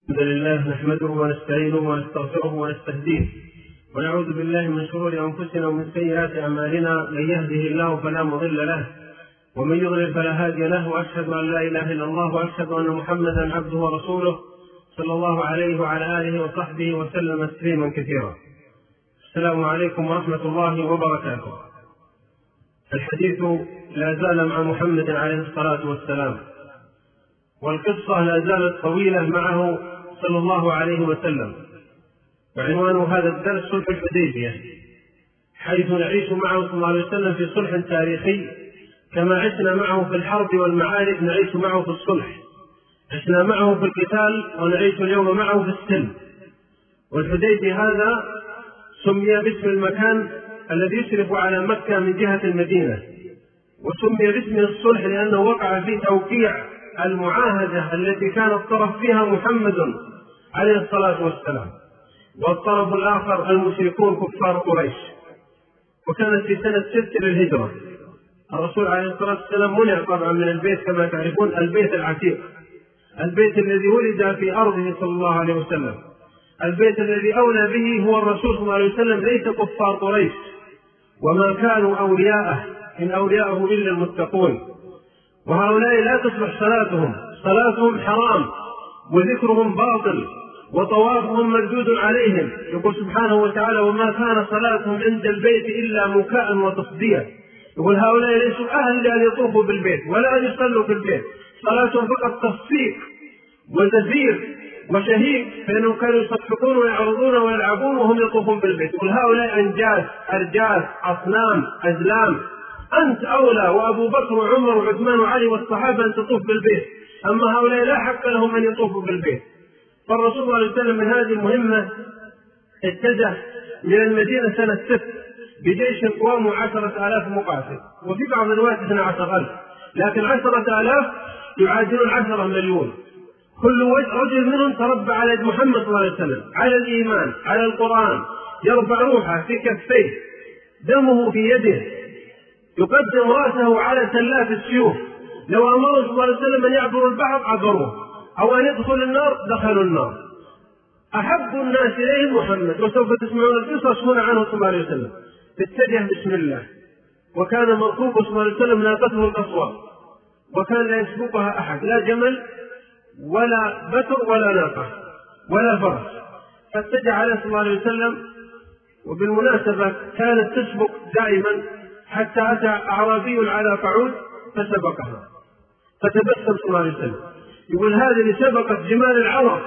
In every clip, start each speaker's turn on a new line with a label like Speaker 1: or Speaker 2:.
Speaker 1: الحمد لله نحمده ونستعينه ونستغفره ونستهديه ونعوذ بالله من شرور أنفسنا ومن سيئات أعمالنا. من يهده الله فلا مضل له ومن يضلل فلا هادي له، وأشهد أن لا إله إلا الله وأشهد أن محمدا عبده ورسوله صلى الله عليه وعلى آله وصحبه وسلم تسليما كثيرا. السلام عليكم ورحمة الله وبركاته. الحديث لا زال مع محمد عليه الصلاة والسلام، والقصة لا زالت طويلة معه صلى الله عليه وسلم. وعنوان هذا الدرس صلح الحديبية، حيث نعيش معه صلى الله عليه وسلم في صلح تاريخي، كما عشنا معه في الحرب والمعارك نعيش معه في الصلح، عشنا معه في القتال ونعيش اليوم معه في السلم. والحديبية هذا سمي باسم المكان الذي يشرف على مكة من جهة المدينة، وسمي باسم الصلح لأنه وقع في توقيع المعاهدة التي كان الطرف فيها محمد عليه الصلاة والسلام، والطرف الآخر المشركون كفار قريش. وكانت في سنة 6 للهجرة. الرسول عليه الصلاة والسلام منع طبعا من البيت كما تعرفون، البيت العتيق، البيت الذي ولد في أرضه صلى الله عليه وسلم، البيت الذي أولى به هو الرسول صلى الله عليه وسلم، ليس كفار قريش، وما كانوا أولياءه إن أولياءه إلا المتقون. وهؤلاء لا تصلح صلاتهم حرام، وذكرهم باطل، وطوافهم مردود عليهم. يقول سبحانه وتعالى: وما كان صلاتهم عند البيت إلا مكاء وتصدية. يقول هؤلاء ليسوا أهل لأن يطوفوا بالبيت ولا أن يصلوا في البيت، صلاتهم فقط تصفيق وزفير وشهيق، فإنهم كانوا يصفقون ويعرضون ويلعبون وهم يطوفون بالبيت. يقول هؤلاء أنجاس أرجاس أصنام أزلام، أنت أولى وأبو بكر وعمر وعثمان وعلي والصحابة أن تطوف بالبيت، أما هؤلاء لا حق لهم أن يطوفوا بالبيت. فالرسول صلى الله عليه وسلم من هذه المهمة اتجه من المدينة سنة 6 بجيش قوامه 10,000 مقاتل، وفي بعض الروايات 12,000، لكن 10,000 يعادلون 10 مليون. كل رجل منهم تربى على يد محمد صلى الله عليه وسلم، على الإيمان، على القرآن، يرفع روحه في كفيه، دمه في يده، يقدم رأسه على سلات السيوف. لو أمره صلى الله عليه وسلم أن يعبروا البحر عبروه، أو أن يدخل النار دخلوا النار. أحب الناس إليه محمد، وسوف تسمعون القصص هنا عنه صلى الله عليه وسلم. اتجه بسم الله، وكان مركوبه صلى الله عليه وسلم ناقته القصوى، وكان لا يسبقها أحد، لا جمل ولا بكر ولا ناقة ولا فرس، فاتجه عليه صلى الله عليه وسلم. وبالمناسبة كانت تسبق دائما حتى أتى أعرابي على قعود فسبقها، فتبسم صلى الله عليه وسلم. يقول هذه اللي سبقت جمال العرب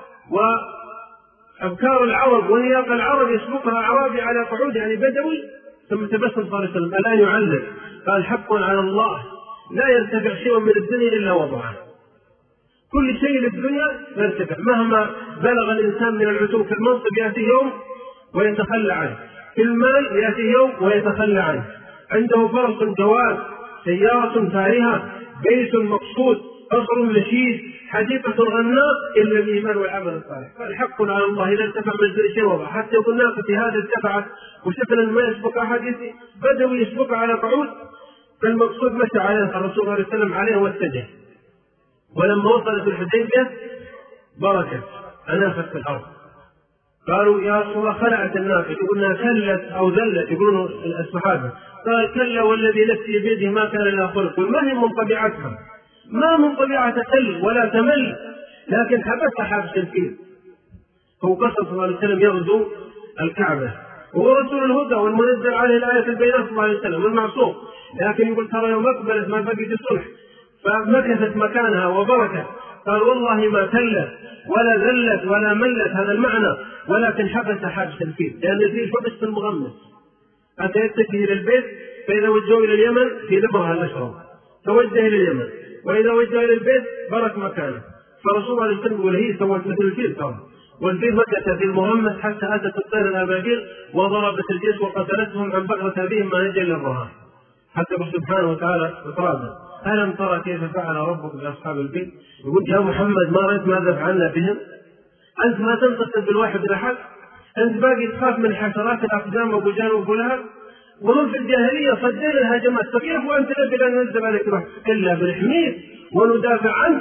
Speaker 1: وأبكار العرب ونياق العرب يسبقها أعرابي على قعود، يعني بدوي. ثم تبسم صلى الله عليه وسلم، الآن يعلم، قال حق على الله لا يرتفع شيء من الدنيا إلا وضعه. كل شيء للدنيا يرتفع مهما بلغ الإنسان من العتوب. في المنصب يأتي يوم ويتخلى عنه، في المال يأتي يوم ويتخلى عنه، عنده فرس جواد، سيارة فارهة، بيت مقصود، قصر مشيد، حديقة غناء، إلا الإيمان والعمل الصالح. فالحق على الله إذا ارتفع من شيء وضع، حتى يقول ناقتي هذا ارتفعت وشكلا ما يسبق أحد، بدوي يسبق على قعود. فالمقصود مشى عليه الرسول صلى الله عليه وسلم عليه واتجه. ولما وصلت الحديبية بركت أنافت في الأرض، قالوا يا رسول الله خلعت الناقة، يقولنا كلت أو ذلت، يقولون الصحابة. قال كلا والذي نفسي بيده ما كان لها خلق. ما هي من طبيعتها، ما من طبيعة تكل ولا تمل، لكن حبسها حبس الفيل. هو قصد صلى الله عليه وسلم يغزو الكعبة، وهو رسول الهدى والمنزل عليه الآية البينات صلى الله عليه وسلم والمعصوم، لكن يقول ترى يوم أقبلت ما بقي الصلح، فمكثت مكانها وبركت. قال والله ما كلت ولا ذلت ولا ملت، هذا المعنى، ولكن حبس حبس الفيل، لأن الفيل حبس المغمس. أتى يتجه إلى البيت، فإذا وجهوا إلى اليمن في لبرها الأشرب توجه إلى اليمن، وإذا وجه إلى البيت برك مكانه. فرسول الله عليه وسلم يقول هي سوت مثل الفيل ترى، والفيل مكث في المغمس حتى أتت الطير الأبابيل وضربت الجيش وقتلتهم عن بغرة أبيهم ما نجا للرهان، حتى سبحانه وتعالى اطرابه. ألم ترى كيف فعل ربك بأصحاب الفيل؟ يقول يا محمد ما رأيت ماذا فعلنا بهم؟ أنت ما تنتصر بالواحد الأحد، أنت باقي تخاف من حشرات الأقدام وأبو جهل وأبو لهب، وهم في الجاهلية صدين الهجمات، فكيف وأنت نزل أن ننزل عليك روح؟ إلا بنحميك وندافع عنك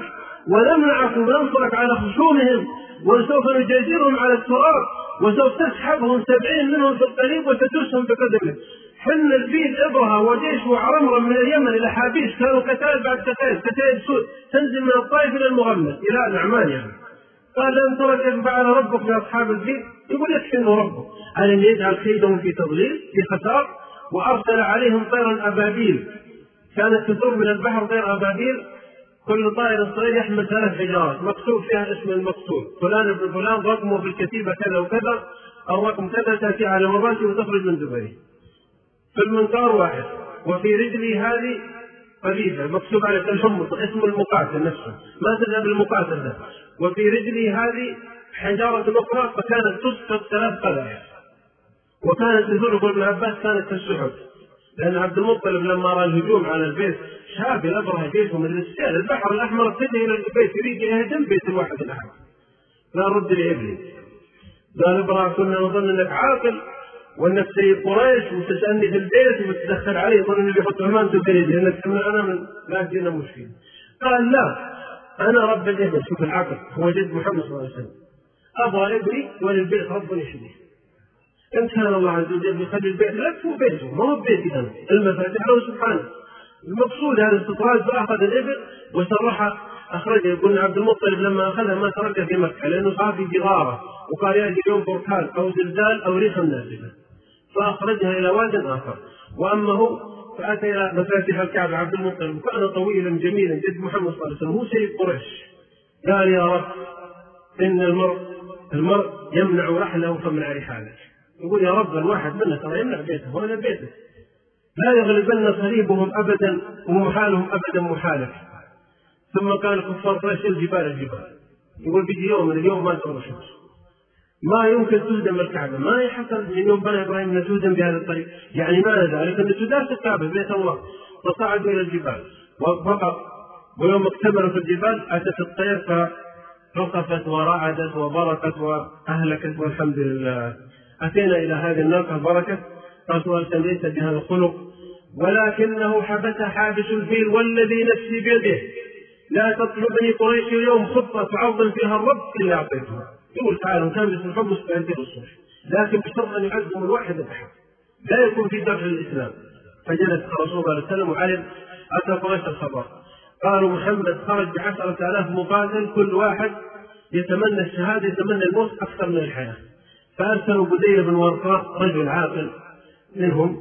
Speaker 1: ونمنعك وننصرك على خصومهم، وسوف نجازرهم على التراب، وسوف تسحبهم 70 منهم في الطريق وتدسهم بقدمك. حل الفيل إبرهة وجيش وعرمرم من اليمن إلى حابيش كانوا كتائب بعد كتائب سود تنزل من الطائف إلى المغمس إلى النعمان يعني. قال لن ترى كيف فعل ربك بأصحاب الفيل؟ يقول يكفي إنه ربك ألم يجعل كيدهم في تضليل في خسار، وأرسل عليهم طيرا أبابيل كانت تدور من البحر طير أبابيل، كل طائر صغير يحمل 3 حجارات مكتوب فيها اسم المقتول فلان ابن فلان رقمه في الكتيبة كذا وكذا، الرقم كذا، تأتي على مراسي وتخرج من دبي. في المنقار واحد، وفي رجلي هذه قذيفة مكتوب على الحمص اسم المقاتل نفسه ما تذهب المقاتل ده، وفي رجلي هذه حجارة أخرى فكانت تسقط 3 قذائف. وكانت تزور ابن عباس كانت كالسحب، لأن عبد المطلب لما رأى الهجوم على البيت شاب الأبرهة جيشه من السيل البحر الأحمر اتجه إلى البيت يريد يهدم بيت الواحد الأحد، لا رد لإبلي. قال أبرهة كنا نظن أنك عاقل وأنك سيد قريش وتسألني في البيت وتدخل علي يظن أني بيحط عمان تدريد لأنك أنا من لا دينا مشكلة. قال لا أنا رب الإبل، شوف العقل هو جد محمد صلى الله عليه وسلم، أبغى إبلي وللبيت رب يشبه. إن كان الله عز وجل يخلي البيت لك هو بيته ما هو بيتي أنا، المفاتيح له سبحانه. المقصود هذا الاستطراد فأخذ الإبل وسرحها أخرجها. يقول عبد المطلب لما أخذها ما تركها في مكة لأنه صار في جغارة وقال يأتي يوم بركان أو زلزال أو ريح نازلة، فأخرجها إلى واد آخر. وأما هو فأتى إلى مفاتيح الكعبة عبد المطلب وكان طويلا جميلا جد محمد صلى الله عليه وسلم هو سيد قريش. قال يا رب إن المرء يمنع رحله فمنع رحالك. يقول يا رب الواحد منا ترى يمنع بيته وأنا بيته، لا يغلبن قريبهم أبدا ومحالهم أبدا محالك. ثم قال كفار قريش الجبال، يقول بيجي يوم من اليوم ما ترى شمس ما يمكن تهدم الكعبة، ما يحصل من يوم بنى إبراهيم أن تهدم بهذا الطريق، يعني ما ذلك أن تداس الكعبة بيت الله. فصعدوا إلى الجبال وفقط، ويوم اكتملوا في الجبال أتت الطير فرقفت ورعدت وبركت وأهلكت والحمد لله. أتينا إلى هذه الناقة بركة رسول الله ليس بهذا الخلق ولكنه حبس حابس الفيل والذي نفسي بيده لا تطلبني قريش اليوم خطة تعظم فيها الرب إلا أعطيتها. يقول تعالى كان باسم الحب مستعدين الصوف لكن بشرط أن يعزم الواحد الأحد لا يكون في درج الإسلام. فجلس رسول الله صلى الله عليه وسلم وعلم أتى قريش الخبر قالوا محمد خرج ب10,000 مقاتل كل واحد يتمنى الشهادة يتمنى الموت أكثر من الحياة. فأرسلوا بديل بن ورقاء رجل عاقل منهم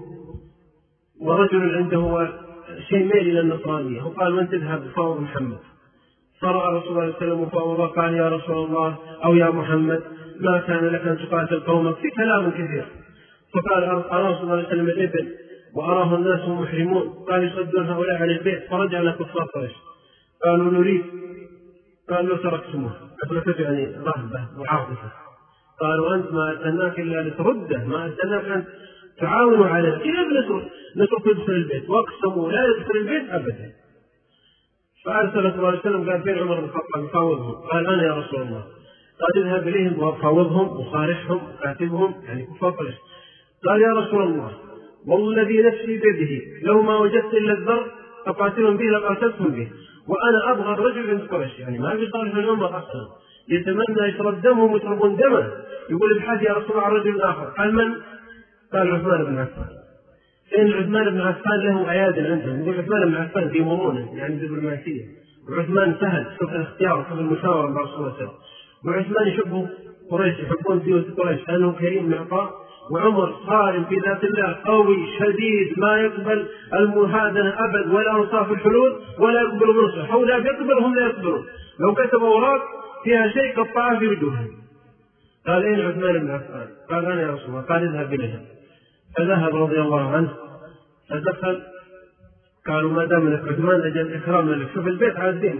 Speaker 1: ورجل عنده شيء ميل إلى النصرانية وقال من تذهب فاوض محمد. فرأى رسول الله صلى الله عليه وسلم فاوض قال يا رسول الله أو يا محمد ما كان لك أن تقاتل قومك في كلام كثير. فقال أرى رسول الله صلى الله عليه وسلم الإبل وأراه الناس محرمون قال يصدون هؤلاء عن البيت. فرجع لك كفار قريش قالوا نريد قال له تركتموه أتركته يعني رهبة وعاطفة. قالوا أنت ما أتناك إلا لترده ما أتناك أن تعاونوا عليه كيف نترك يدخل البيت واقسموا لا يدخل البيت أبدا. فأرسل صلى الله عليه وسلم قال فين عمر بن الخطاب يفاوضهم قال أنا يا رسول الله. قال اذهب إليهم وفاوضهم وصارحهم وكاتبهم يعني كفار قريش. قال يا رسول الله والذي نفسي بيده لو ما وجدت إلا الذر فقاتلهم به لقاتلتهم به وأنا أبغى الرجل من قريش يعني ما بيصالح الأمة أصلا يتمنى يشرب دمهم ويشربون دمه. يقول ابحث يا رسول الله عن رجل آخر. قال من؟ قال عثمان بن عفان. إن عثمان بن عفان له أيادي عندهم. يقول عثمان بن عفان في مرونة يعني دبلوماسية وعثمان سهل شوف الاختيار شوف المشاورة مع رسول الله. وعثمان يحبه قريش يحبون بيوت قريش لأنه كريم معطاء. وعمر صارم في ذات الله قوي شديد ما يقبل المهادنة أبد ولا أنصاف الحلول ولا يقبل منصف هؤلاء يقبلهم لا يقبلون. لو كتب أوراق فيها شيء قطعه في وجوههم. قال أين عثمان بن عفان؟ قال أنا يا رسول الله. قال اذهب إليهم. فذهب رضي الله عنه فدخل قالوا ما دام لك عثمان أجل إكرام لك. شوف البيت عادين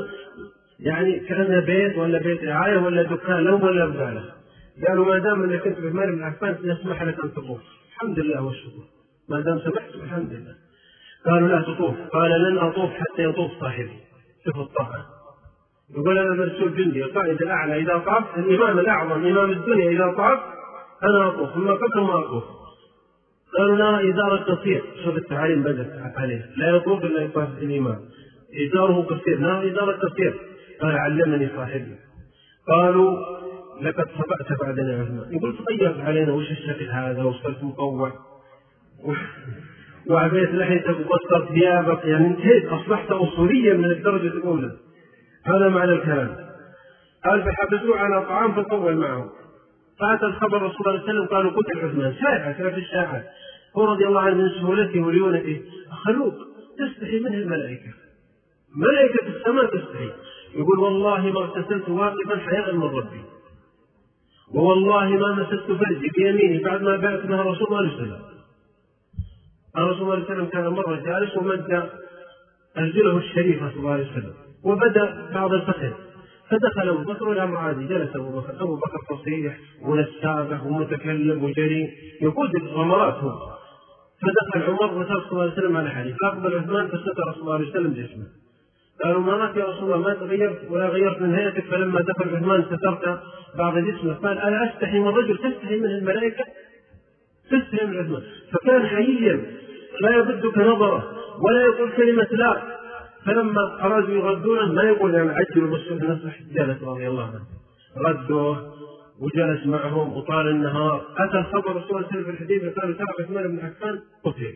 Speaker 1: كأنه بيت ولا بيت رعاية ولا دكان لهم ولا بزالة. قالوا ما دام انك كنت عثمان بن عفان نسمح لك ان تطوف. الحمد لله والشكر ما دام سمحت الحمد لله. قالوا لا تطوف. قال لن اطوف حتى يطوف صاحبي. شوف الطاعه. يقول انا مرسول جندي القائد الاعلى اذا طاف الامام الاعظم امام الدنيا اذا طاف انا اطوف اما قبل ما اطوف. قالوا لا ازار قصير. شوف التعاليم بدت عليه لا يطوف الا يطاف الامام ازاره قصير لا ازار قصير قال علمني صاحبي. قالوا لقد صبأت بعدنا عثمان. يقول تغيرت علينا وش الشكل هذا وصرت مطوع وعبيت لحيتك وقصرت ثيابك، يعني انتهيت أصبحت أصوليا من الدرجة الأولى. هذا معنى الكلام. قال فحبسوه على طعام فطول معه. فأتى الخبر رسول الله صلى الله عليه وسلم قالوا قتل عثمان. شائعة في الشائعة، هو رضي الله عنه من سهولته وليونته خلوق تستحي منه الملائكة، ملائكة السماء تستحي. يقول والله ما اغتسلت واقفا حياء من ربي، ووالله ما مسست فرجي بيميني بعد ما بعث بها رسول الله صلى الله عليه وسلم. الرسول صلى الله عليه وسلم كان مرة جالس ومد أرجله الشريفة صلى الله عليه وسلم وبدأ بعض الفخذ، فدخل أبو بكر والأمر عادي. جلس أبو بكر فصيح ونسابه ومتكلم وجري يقود الغمرات هو. فدخل عمر وسأل صلى الله عليه وسلم على حاله، فأقبل عثمان فستر صلى الله عليه وسلم جسمه. قالوا ما رأيك يا رسول الله ما تغيرت ولا غيرت من هيئتك؟ فلما دخل عثمان سترت بعض جسمه. قال أنا أستحي من رجل تستحي منه الملائكة؟ تستحي من عثمان. فكان حييا لا يبدك نظره ولا يقول كلمة لا. فلما أرادوا يردونه ما يقول يعني عجلوا بالسوء نصح، جلس رضي الله عنه ردوه وجلس معهم وطال النهار. أتى الخبر رسول الله في الحديث قالوا ترى عثمان بن عفان قتل.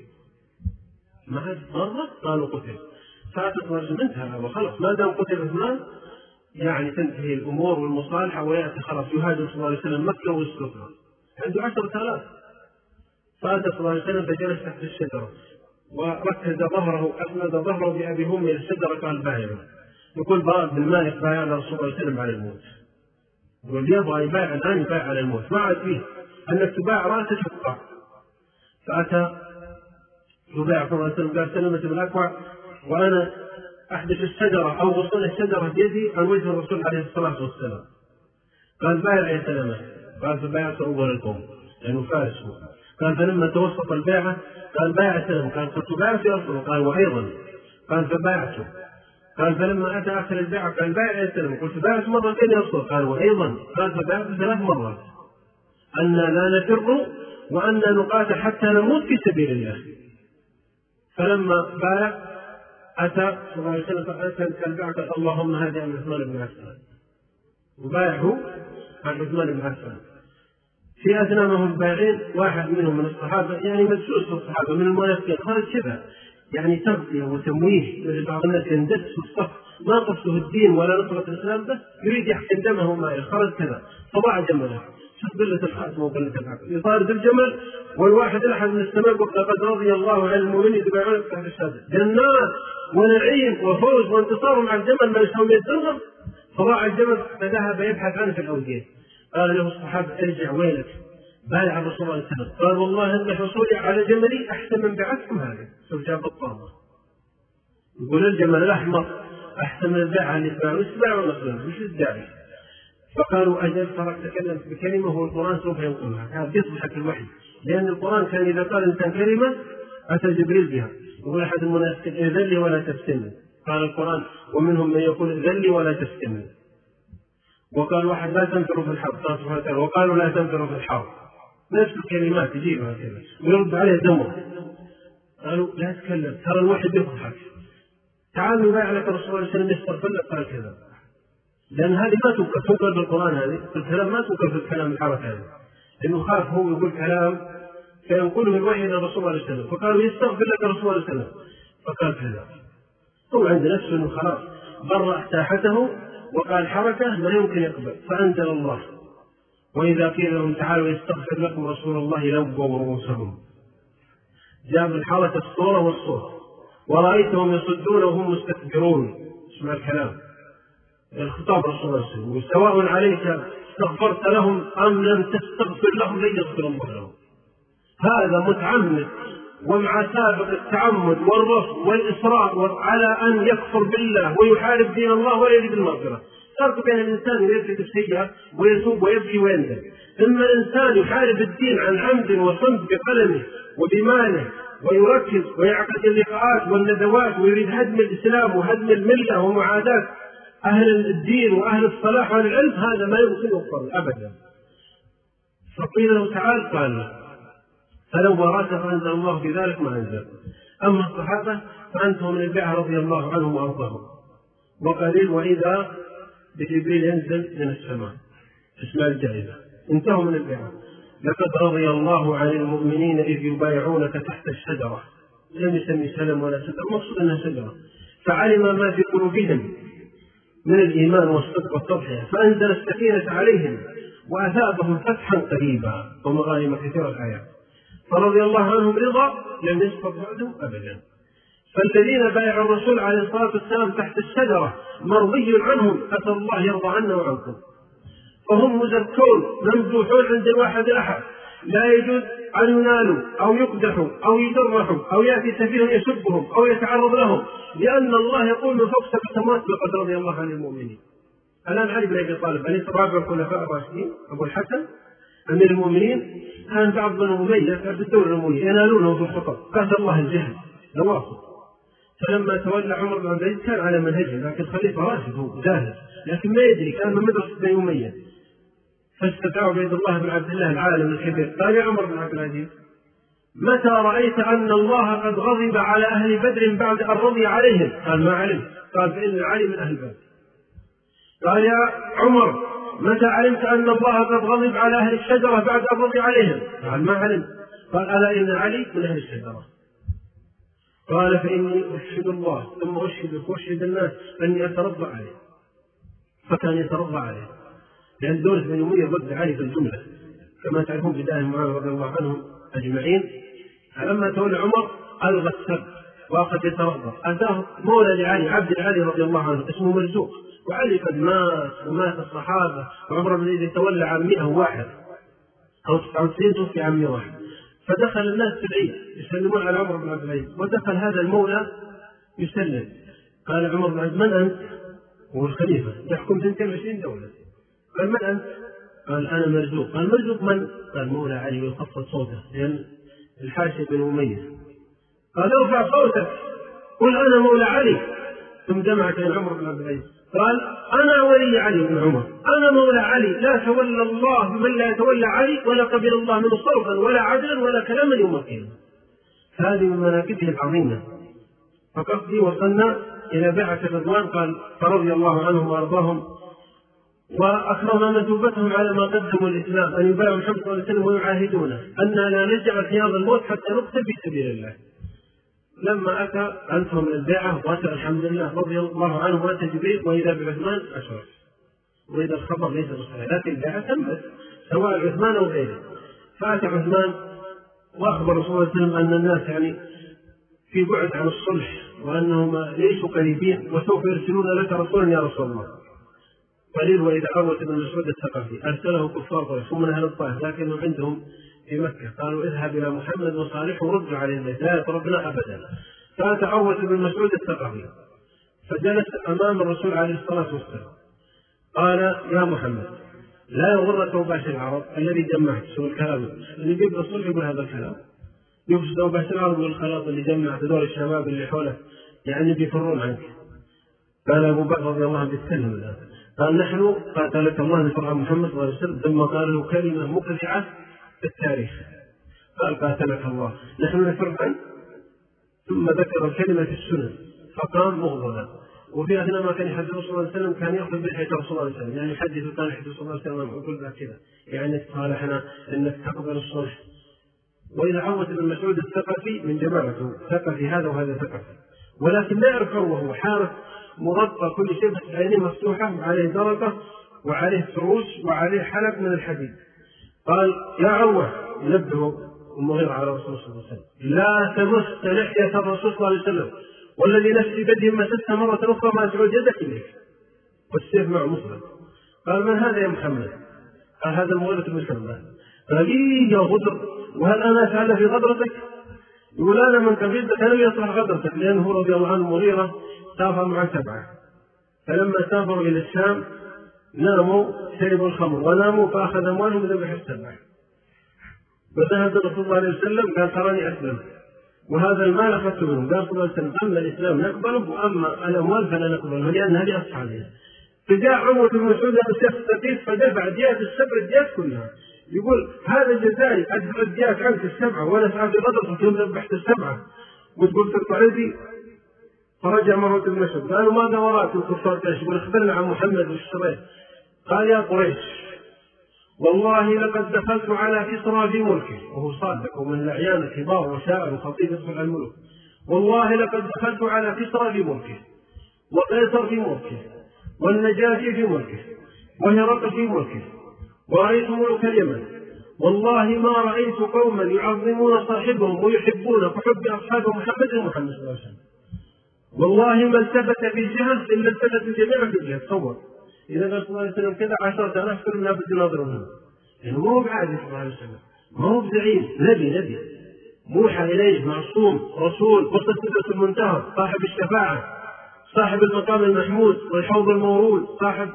Speaker 1: ما هذا مرة قالوا قتل. فأتت رجل انتهى وخلص ما دام قتل عثمان يعني تنتهي الأمور والمصالحة ويأتي خلاص يهاجر صلى الله عليه وسلم مكة والسكرة عنده 10,000. فأتى صلى الله عليه وسلم فجلس تحت الشجرة وركز ظهره أسند ظهره بأبي هم إلى الشجرة قال بايعوا. يقول براء بن مالك بايع على رسول الله صلى الله عليه وسلم على الموت. يقول يبغى يبايع الآن يبايع على الموت، ما عاد فيه أنك تبايع راسك تقطع. فأتى يبايع صلى الله عليه وسلم قال سلمة بن الأكوع وأنا أحدث الشجرة أو غصون الشجرة بيدي عن وجه الرسول عليه الصلاة والسلام. قال بايع يا سلمة. قال فبايعت أول القوم لأنه فارس. قال فلما توسط البيعة قال بايع سلمة. قال قلت بايعت يا رسول الله. قال وأيضا. قال فبايعته. قال فلما أتى آخر البيعة قال بايع يا سلمة. قلت بايعت مرتين يا رسول الله. قال وأيضا. قال فبايعت 3 مرات أن لا نفر وأن نقاتل حتى نموت في سبيل الله. فلما بايع أتى صلى الله عليه وسلم فأتى البيعة قال اللهم هذه عن عثمان بن عفان وبايعه عن عثمان بن عفان. في أثناء ما هم بايعين واحد منهم من الصحابة يعني مدسوس في الصحابة من المنافقين خرج كذا يعني تغطية وتمويه مثل بعض الناس يندس في الصف ما قصده الدين ولا نصرة الإسلام بس يريد يحكم دمه ما خرج كذا فضاع جمله. شوف قلة الخاتم وقلة العقل يطارد الجمل والواحد الأحد من السماء لقد رضي الله عن المؤمنين يتبعون تحت الشجرة جنات ونعيم وفوز وانتصار مع الجمل ما يساوي 100 درهم. فضاع الجمل فذهب يبحث عنه في الأودية. قال له الصحابة ارجع ويلك بايع الرسول صلى الله عليه وسلم. قال والله ان حصولي على جملي احسن من بيعتكم هذه. شوف جاب الطامة يقول الجمل الاحمر احسن من البيعة اللي تباعوا يتباعوا ونقلون وش الداعي. فقالوا اجل ترك تكلم بكلمة هو القرآن سوف ينقلها. كان يضحك الوحي لان القرآن كان اذا قال انسان كلمة اتى جبريل بها. يقول احد المنافقين اذن لي ولا تفتني. قال القرآن ومنهم من يقول اذن لي ولا تفتني. وقال واحد لا تنفروا في الحرب قال سبحانه وتعالى وقالوا لا تنفروا في الحرب نفس الكلمات تجيبها كذا ويرد عليه دمه. قالوا لا تتكلم ترى الواحد يضحك تعال نبايع لك الرسول صلى الله عليه وسلم يستغفر لك. قال كذا لأن هذه ما توقف بالقرآن هذه الكلام ما توقف في الكلام الحركة هذه لأنه خاف هو يقول كلام فينقله الوحي إلى الرسول صلى الله عليه وسلم. فقالوا يستغفر لك الرسول صلى الله عليه وسلم. فقال كذا هو عند نفسه إنه خلاص برأ ساحته وقال حركة لا يمكن يقبل. فأنزل الله وإذا قيل لهم تعالوا يستغفر لكم رسول الله لووا رؤوسهم. جاب الحركة الصورة والصوت ورأيتهم يصدون وهم مستكبرون. اسمع الكلام الخطاب رسول الله صلى الله عليه وسلم سواء عليك استغفرت لهم أم لم تستغفر لهم لن يغفر الله لهم. هذا متعمد ومع سابق التعمد والرفض والإصرار على أن يكفر بالله ويحارب دين الله ولا يريد المغفرة. فرق بين الإنسان يرتكب السيئة ويتوب ويبكي ويندم. إما الإنسان يحارب الدين عن عمد وصمت بقلمه وبماله ويركز ويعقد اللقاءات والندوات ويريد هدم الإسلام وهدم الملة ومعاداة أهل الدين وأهل الصلاح وأهل العلم هذا ما يمكن يغفر أبدا. فقيل له تعال قال فلو وراك فأنزل الله في ذلك ما أنزل. أما الصحابة فأنتم من البيعة رضي الله عنهم وأرضاهم. وقليل وإذا بجبريل ينزل من السماء، اسمها الجائزة. انتهوا من البيعة. لقد رضي الله عن المؤمنين إذ يبايعونك تحت الشجرة، لم يسمي سلم ولا شجرة، مقصود أنها شجرة، فعلم ما في قلوبهم من الإيمان والصدق والتضحية فأنزل السكينة عليهم وأثابهم فتحا قريبا ومغانم كثيرة الآيات. فرضي الله عنهم رضا لم يسقط بعدهم أبدا. فالذين بايعوا الرسول عليه الصلاة والسلام تحت الشجرة مرضي عنهم، أسأل الله يرضى عنا وعنكم. فهم مزكون ممدوحون عند الواحد الأحد، لا يجوز أن ينالوا أو يقدحوا أو يجرحوا أو يأتي سفيه يسبهم أو يتعرض لهم، لأن الله يقول من فوق سبع سماوات لقد رضي الله عن المؤمنين. الآن علي بن أبي طالب أليس رابع الخلفاء الراشدين أبو الحسن أمير المؤمنين، كان بعض بني أمية في الدولة الأموية ينالونه في الخطب، قاتل الله الجهل نواصل. فلما تولى عمر بن عبد العزيز كان على منهجه، لكن خليفة راشد هو جاهز، لكن ما يدري كان من مدرسة بني أمية. فاستدعوا عبد الله بن عبد الله العالم الكبير، قال يا عمر بن عبد العزيز متى رأيت أن الله قد غضب على أهل بدر بعد أن رضي عليهم؟ قال ما علمت. قال فإن علي من أهل بدر. قال يا عمر متى علمت أن الله قد غضب على أهل الشجرة بعد أن رضي عليهم؟ قال ما علمت. قال ألا إن علي من أهل الشجرة. قال فإني أشهد الله ثم أشهدك وأشهد الناس أني أترضى عليه. فكان يترضى عليه، لأن دولة بني أمية ضد علي في الجملة كما تعرفون بداية معاوية رضي الله عنهم أجمعين. فلما تولى عمر ألغى السب وأخذ يترضى، أتاه مولى لعلي عبد علي رضي الله عنه اسمه مرزوق، وعلي قد مات ومات الصحابة، وعمر بن الذي تولى عام 101 أو 99 توفي عام 101. فدخل الناس في العيد يسلمون على عمر بن عبد العزيز، ودخل هذا المولى يسلم. قال عمر بن عبد العزيز من أنت؟ هو الخليفة يحكم 22 دولة. قال من أنت؟ قال أنا مرزوق. قال مرزوق من؟ قال مولى علي، ويخفض صوته لأن الحاشية بن أمية. قال ارفع صوتك قل أنا مولى علي. ثم جمع كان عمر بن عبد العزيز قال أنا ولي علي بن عمر، أنا مولى علي، لا تولى الله من لا يتولى علي ولا قبل الله منه صرفا ولا عدلا ولا كلاما يوم القيامة. هذه من مناقبه العظيمة. فقصدي وصلنا إلى بيعة الرضوان. قال فرضي الله عنهم وأرضاهم وأكرم مثوبتهم على ما قدموا الإسلام أن يبايعوا محمد صلى الله عليه وسلم ويعاهدونه أننا لا نجعل حياض الموت حتى نقتل في سبيل الله. لما أتى أنتم من البيعة وأتى الحمد لله رضي الله عنه وأتى جبريل وإذا بعثمان أشرف، وإذا الخبر ليس بصحيح، لكن البيعة تمت سواء عثمان أو غيره. فأتى عثمان وأخبر رسول الله صلى الله عليه وسلم أن الناس يعني في بعد عن الصلح وأنهم ليسوا قريبين وسوف يرسلون لك رسولا يا رسول الله. قليل وإذا عروة بن مسعود الثقفي أرسله كفار قريش من أهل الطائف لكنهم عندهم في مكة، قالوا اذهب إلى محمد وصالحه وردوا عليه لا يطردنا أبدا. فأتى عروة بن مسعود الثقفي فجلس أمام الرسول عليه الصلاة والسلام قال يا محمد لا يغرك أوباش العرب الذي جمعت سوء الكلام اللي بيبقى الصلح يقول هذا الكلام، يقصد أوباش العرب والخلاط اللي جمعت دور الشباب اللي حوله يعني بيفرون عنك. قال أبو بكر رضي الله عنه بيتكلم الآن قال نحن قاتلك الله نفر عن محمد صلى الله عليه وسلم ثم قال له كلمة مقلعة في التاريخ قال قاتلك الله نحن نفر عنه، ثم ذكر الكلمة في السنن فقام مغضبا. وفي أثناء ما كان يحدث رسول الله صلى الله عليه وسلم كان يأخذ بحيث رسول الله صلى الله عليه وسلم، يعني يحدث كان يحدث رسول الله صلى الله عليه وسلم ويقول له كذا يعني صالحنا إنك تقبل الصلح. وإذا عوة بن مسعود الثقفي من جماعته ثقفي هذا وهذا ثقفي، ولكن لا يعرف وهو حارس مغطى كل شيء بس عينيه مفتوحة وعليه درجة وعليه فروس وعليه حلق من الحديد. قال يا عوة نبه المغير على رسول الله صلى الله عليه وسلم لا تمس لحية الرسول صلى الله عليه وسلم والذي نفسي بيده مسست مرة أخرى ما تعود يدك إليك والسيف معه مصلب. قال من هذا يا محمد؟ قال هذا المغيرة بن شعبة. قال إيه يا غدر وهل أنا أفعل في غدرتك؟ يقول أنا من قبيلتك أنا يصلح غدرتك، لأنه رضي الله عنه مغيرة سافر مع 7 فلما سافروا إلى الشام ناموا شربوا الخمر وناموا فأخذ أموالهم وذبح 7. فذهب رسول الله عليه وسلم قال تراني أسلم وهذا المال أخذته منهم. قال صلى الله عليه وسلم أما الإسلام نقبله وأما الأموال فلا نقبله لأن هذه أصحابها. فجاء عمر بن مسعود الثقفي فدفع ديات السبع الديات كلها، يقول هذا جزائي أدفع الديات عنك 7 وأنا سعى في غدرتك يوم ذبحت 7 وتقول تقطع يدي. فرجع مرة بن مسعود قالوا ماذا وراءك الكفار قريش؟ يقول اخبرنا عن محمد واشتريت. قال يا قريش والله لقد دخلت على كسرى في ملكه، وهو صادق ومن الأعيان الكبار وشاعر وخطيب يدخل على الملوك. والله لقد دخلت على كسرى في ملكه، وقيصر في ملكه، والنجاشي في ملكه، وهرقل في ملكه، ورأيت ملوك اليمن. والله ما رأيت قوما يعظمون صاحبهم ويحبون كحب أصحاب محمد صلى الله عليه وسلم. والله ما التفت في جهة إلا التفت الجميع في جهة. تصور إذا قال صلى الله عليه وسلم كذا 10,000 كلنا في يناظرونه، يعني مو بعادي صلى الله عليه وسلم، مو بزعيم، نبي موحى إليه، معصوم، رسول، وسط سدرة المنتهى، صاحب الشفاعة، صاحب المقام المحمود والحوض المورود، صاحب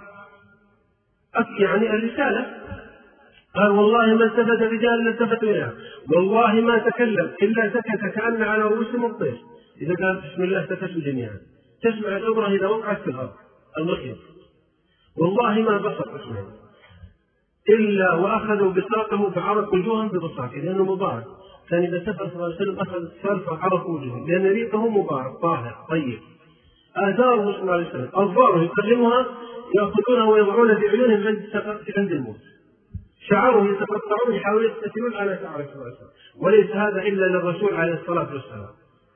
Speaker 1: يعني الرسالة. قال والله ما التفت رجال الا التفتوا اليها، والله ما تكلم الا سكت كأن على رؤوسهم الطير. اذا قال بسم الله سكتوا جميعا، تسمع الابره اذا وقعت في الارض المخيط. والله ما بسط اسمه الا واخذوا بساقه فعرف وجوههم ببساقه، لانه مبارك. كان اذا سفر صلى الله عليه وسلم اخذ السفر فعرف وجوههم، لان ريقه مبارك طاهر طيب. اثاره صلى الله عليه وسلم اظفاره يقدمها ياخذونها ويضعون في عيونهم عند الموت. شعره يتقطعون يحاولون يستثنون على شعره صلى الله عليه وسلم، وليس هذا الا للرسول عليه الصلاه والسلام.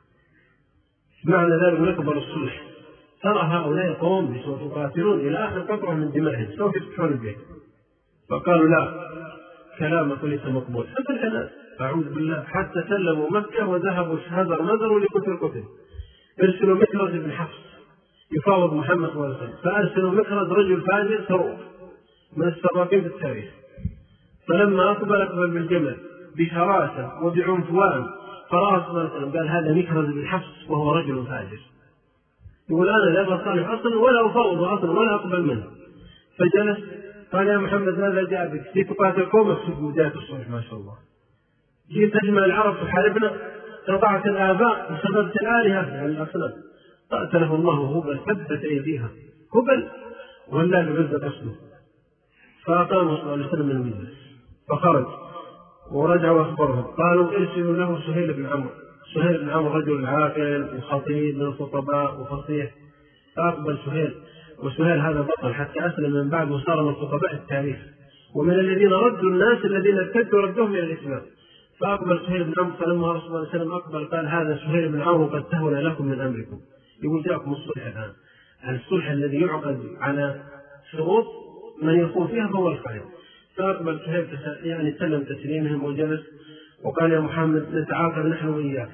Speaker 1: معنى ذلك نقبل الصلح. ترى هؤلاء قوم سوف يقاتلون الى اخر قطره من دمائهم، سوف يفتحون البيت. فقالوا لا، كلامك ليس مقبول. فسكت اعوذ بالله حتى سلموا مكه وذهبوا هذا نظروا لكتب. ارسلوا مكرز بن حفص يفاوض محمد صلى الله عليه وسلم، فارسلوا مكرز رجل فاجر سروق من السراقين في التاريخ. فلما أقبل بالجمل بشراسة وبعنفوان، فرأى صلى الله عليه وسلم قال هذا مكرز بن حفص وهو رجل فاجر، يقول أنا لا أصالح أصلا ولا أفاوض أصلا ولا أقبل منه. فجلس قال يا محمد ماذا جاء بك؟ جئت تقاتل قومك في بداية الصلح ما شاء الله، جئت تجمع العرب تحاربنا، قطعت الآباء وسببت الآلهة يعني الأصنام. قاتله الله هبل، ثبت أيديها هبل ولا العزة تصله. فأقام صلى الله عليه وسلم من المجلس فخرج ورجع واخبرهم. قالوا ارسلوا له سهيل بن عمرو. سهيل بن عمرو رجل عاقل وخطيب من الخطباء وفصيح. فأقبل سهيل، وسهيل هذا بطل حتى أسلم من بعد وصار من خطباء التاريخ، ومن الذين ردوا الناس الذين ارتدوا ردهم إلى الإسلام. فأقبل سهيل بن عمرو، فلما رسول الله صلى الله عليه وسلم أقبل قال هذا سهيل بن عمرو قد تهون لكم من أمركم. يقول جاءكم الصلح الآن، الصلح الذي يعقد على شروط من يكون فيها فهو الخير. فأقبل سهيل يعني سلم تسليمهم وجلس وقال يا محمد نتعاقد نحن وإياك.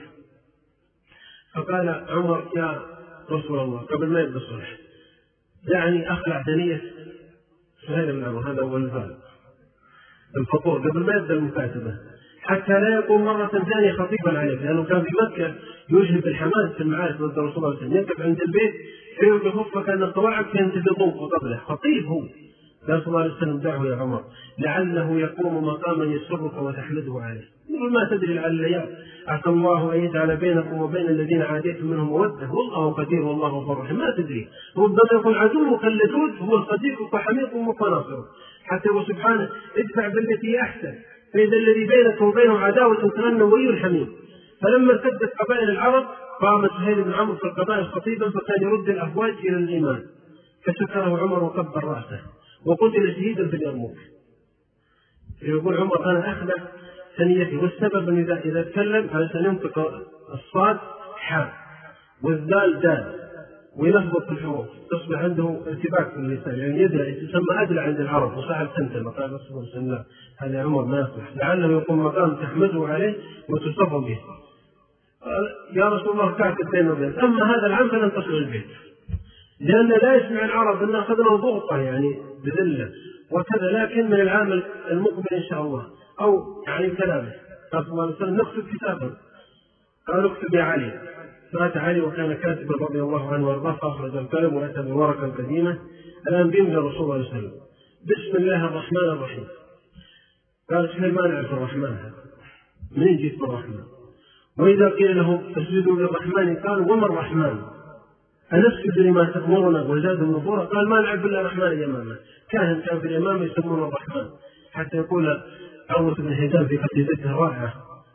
Speaker 1: فقال عمر يا رسول الله قبل ما يبدأ الصلح دعني أخلع دنية سهيل بن عمرو، هذا أول فعل الفطور قبل ما يبدأ المكاتبة، حتى لا يكون مرة ثانية خطيبا عليك، لأنه كان في مكة يجهب الحماس في المعارك ضد الرسول صلى الله عليه وسلم، يقف عند البيت فيلقي خفة كأن القواعد ينتفضون قبله خطيب هو. قال صلى الله عليه وسلم دعه يا عمر لعله يقوم مقاما يسرك وتحمده عليه. يقول ما تدري لعل الايام عسى الله ان يجعل بينكم وبين الذين عاديتم منهم موده والله قدير والله غفور رحيم. ما تدري ربما يكون عدوك اللدود هو صديقك وحميقك ومتناصرك، حتى هو سبحانه ادفع بالتي هي احسن فاذا الذي بينك وبينه عداوه كانه ولي حميم. فلما ارتدت قبائل العرب قام سهيل بن عمرو في القبائل خطيبا فكان يرد الافواج الى الايمان، فسكره عمر وكبر راسه وقتل شهيدا في اليرموك. يقول عمر انا اخلع ثنيتي، والسبب ان اذا تكلم علشان ينطق الصاد حاء والذال دال ويلخبط في الحروف تصبح عنده ارتباك في اللسان، يعني يدلع يسمى ادلع عند العرب وصاحب تنتمه. قال رسول الله صلى الله عليه وسلم هذا عمر ما يصلح، لعله يقوم مقام تحمده عليه وتصر به. قال يا رسول الله كعك بين وبين، اما هذا العام فلن تصل البيت، لأن لا يسمع العرب أن أخذنا ضغطة يعني بذلة وكذا، لكن من العام المقبل إن شاء الله أو يعني كلامه. قال صلى الله عليه وسلم نكتب كتابا. قال اكتب يا علي. فأتى علي وكان كاتبا رضي الله عنه وارضاه، فأخرج القلم وأتى بالورقة القديمة. الآن بيملى الرسول صلى الله عليه وسلم بسم الله الرحمن الرحيم. قال سهيل ما نعرف الرحمن هذا، منين جيت بالرحمن؟ وإذا قيل له اسجدوا للرحمن قالوا وما الرحمن؟ أنسجد لما تأمرنا وزادوا نفورا؟ قال ما نعرف إلا الرحمن اليمامة. كان في اليمامة يسمونه الرحمن، حتى يقول عروة بن هشام في قصيدته الرائعة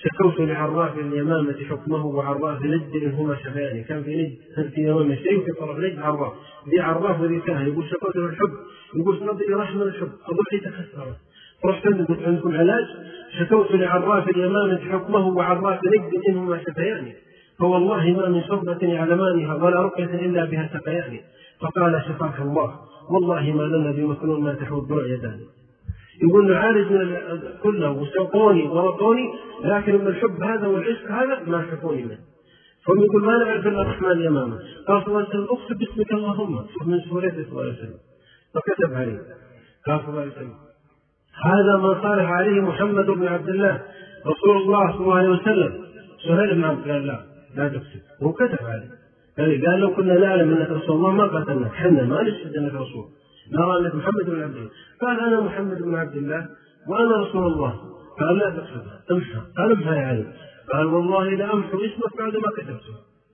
Speaker 1: شكوت لعراف اليمامة حكمه وعراف نجد إنهما شفيان. كان في نجد في يمامة شيء وفي طرف نجد عراف، ذي عراف وذي كاهن. يقول شكوت له الحب، يقول ربي رحمة الحب أضحي تخسرت، رحت قلت عندكم علاج. شكوت لعراف اليمامة حكمه وعراف نجد إنهما شفيان، فوالله ما من شربة يعلمانها ولا رقية إلا بها سقيان. فقال شفاك الله والله ما لنا بمكنون ما تحوض يدان. يقول نعالج من كله وسوقوني ورقوني، لكن من الحب هذا والعشق هذا ما شفوني منه. فهم يقول ما نعرف الا الرحمن يمامه. قال صلى الله عليه وسلم اكتب باسمك اللهم، من سورته صلى الله عليه وسلم، فكتب عليه. قال صلى الله عليه وسلم هذا ما صالح عليه محمد بن عبد الله رسول الله صلى الله عليه وسلم. سهيل بن عبد الله لا تكتب، هو كتب عليه. قال لو كنا نعلم انك رسول الله ما قتلناك، حنا ما نشهد انك رسول، نرى انك محمد بن عبد الله. قال انا محمد بن عبد الله وانا رسول الله. قال لا تكتبها، امحى. قال امحى يا علي. قال والله لامحو اسمك بعد ما كتبته.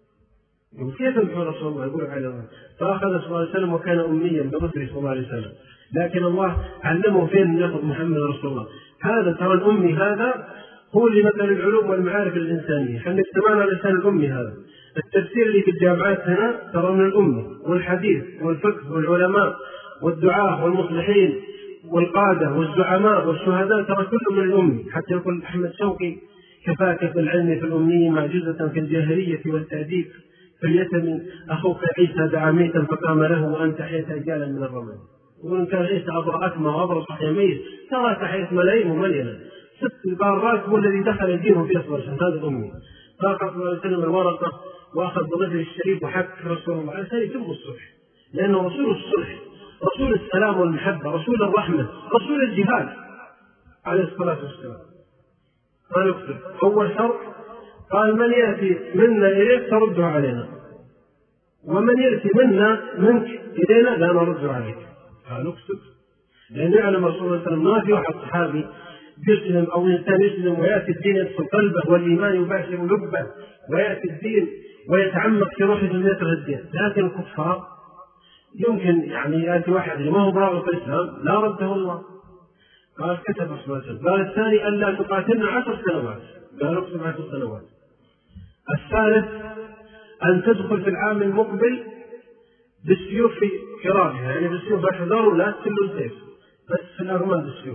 Speaker 1: يقول كيف امحو رسول الله؟ يقول على الله. فاخذ صلى الله عليه وسلم وكان اميا بمصر صلى الله عليه وسلم، لكن الله علمه فين ياخذ محمد رسول الله. هذا ترى الامي هذا هو اللي مثل العلوم والمعارف الانسانيه. احنا اجتمعنا على لسان الامي هذا. التفسير اللي في الجامعات هنا ترى من الامي، والحديث والفقه والعلماء والدعاة والمصلحين والقادة والزعماء والشهداء ترى كله من الأمي. حتى يقول أحمد شوقي كفاك في العلم في الأمي معجزة في الجاهلية والتأديب، فليتم أخوك عيسى دعا ميتا فقام له وأنت حيث رجالا من الرمل. وإن كان عيسى عبر أكمى وعبر صحيح ميت ترى تحيث ملايين وملينا. 6 بارات هو الذي دخل الدين في أصبر هذا الأمي. فأخذ صلى الله عليه وسلم الورقة وأخذ بغزل الشريف وحك رسول الله عليه وسلم يتم الصلح، لأنه رسول الصلح، رسول السلام والمحبة، رسول الرحمة، رسول الجهاد عليه الصلاة والسلام. قال اكتب أول شرط، قال من يأتي منا إليك ترده علينا، ومن يأتي منا منك إلينا لا نرد عليك. قال اكتب، لأن يعلم رسول الله صلى الله عليه وسلم ما في واحد صحابي يسلم أو إنسان يسلم ويأتي الدين يدخل قلبه والإيمان يباشر لبه ويأتي الدين ويتعمق في روحه يكره الدين. لكن الكفار يمكن يعني يأتي واحد ما هو براغب في الإسلام لا رده الله. قال كتب رسول الله صلى الله عليه وسلم. قال الثاني ألا تقاتلنا 10 سنوات. قال اكتب 10 سنوات. الثالث أن تدخل في العام المقبل بالسيوف في كرامها، يعني بالسيوف أحذر ولا تسلوا السيف بس في الأرمال بالسيوف.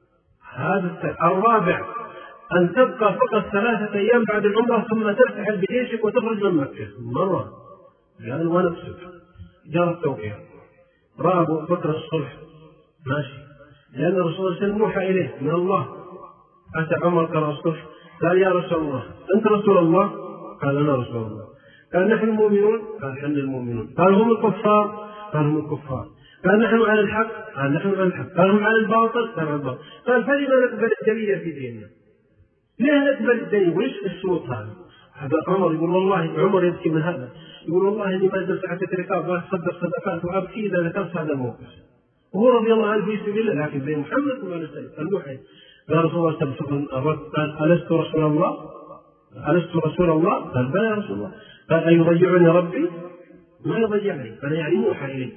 Speaker 1: هذا الرابع أن تبقى فقط 3 أيام بعد العمرة ثم ترتحل بجيشك وتخرج من مكة مرة. قال ونكتب جار التوقيع. رأى أبو بكر الصلح ماشي، لأن الرسول صلى الله عليه وسلم موحى إليه من الله. أتى عمر قال الصلح، قال يا رسول الله أنت رسول الله؟ قال أنا رسول الله. قال نحن المؤمنون؟ قال نحن المؤمنون. قال هم الكفار؟ قال هم الكفار. قال نحن على الحق؟ قال نحن على الحق. قال هم على الباطل؟ قال على الباطل. قال فلما نقبل الدليل في ديننا؟ ليه نقبل الدليل؟ وليش الشروط هذا؟ هذا عمر يقول والله، عمر يبكي من هذا، يقول والله اني ما ادري ساعه الركاب ولا تصدق صدقات وابكي اذا ذكرت هذا الموقف. وهو رضي الله عنه في سبيل الله، لكن زي محمد صلى الله عليه وسلم الموحد. قال رسول الله صلى الله عليه وسلم قال الست رسول الله؟ الست رسول الله؟ قال بلى يا رسول الله. قال ايضيعني ربي؟ ما يضيعني، قال يعني موحى الي.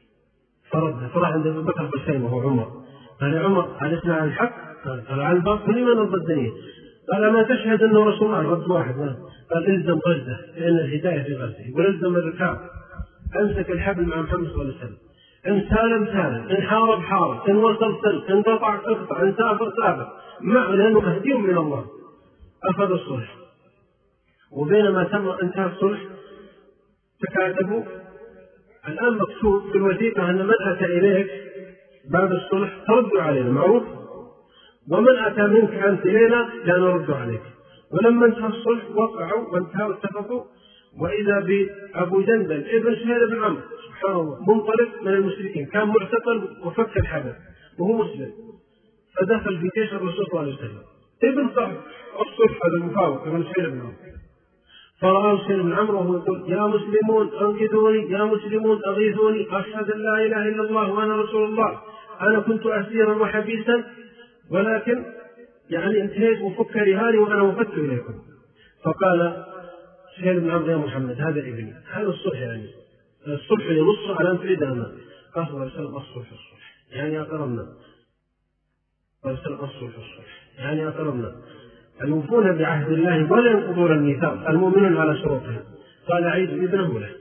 Speaker 1: فرح عند ابي بكر بالخيمه وهو عمر. قال يا عمر ألسنا على الحق؟ قال على الباطل لمن رد الدنيا؟ قال ما تشهد انه رسول الله؟ رد واحد. قال الزم غزه لان الهدايه في غزه، والزم الركاب، امسك الحبل مع محمد صلى الله عليه وسلم، ان سالم سالم، ان حارب حارب، ان وصل سل، ان قطع اقطع، ان سافر سافر، لانه مهديهم من الله. اخذ الصلح، وبينما تم انتهى الصلح تكاتبوا. الان مكتوب في الوثيقه ان من اتى اليك بعد الصلح ترد علينا، معروف، ومن أتى منك أنت إلينا لا نرد عليك. ولما انتهى الصلح وقعوا وانتهوا واتفقوا، وإذا بأبو جندل ابن سهيل بن عمرو سبحان الله منطلق من المشركين، كان معتقل وفك الحبل وهو مسلم، فدخل في جيش الرسول صلى الله عليه وسلم ابن صاحب الصلح هذا المفاوض ابن سهيل بن عمرو. فرآه سهيل بن عمرو وهو يقول يا مسلمون أنقذوني، يا مسلمون أغيثوني، أشهد أن لا إله إلا الله وأنا رسول الله، أنا كنت أسيرا وحبيسا ولكن يعني انتهيت وفك رهاني وأنا وفدت إليكم. فقال سهيل بن عمرو يا محمد هذا ابني، هذا الصلح، يعني الصلح ينص على أن تريد أمام. قال صلى الله عليه وسلم الصلح يعني أقربنا. قال صلى الله عليه وسلم الصلح يعني أقربنا. يوفون بعهد الله ولا ينقضون الميثاق، المؤمنون على شروطهم. قال عيد ابنه له،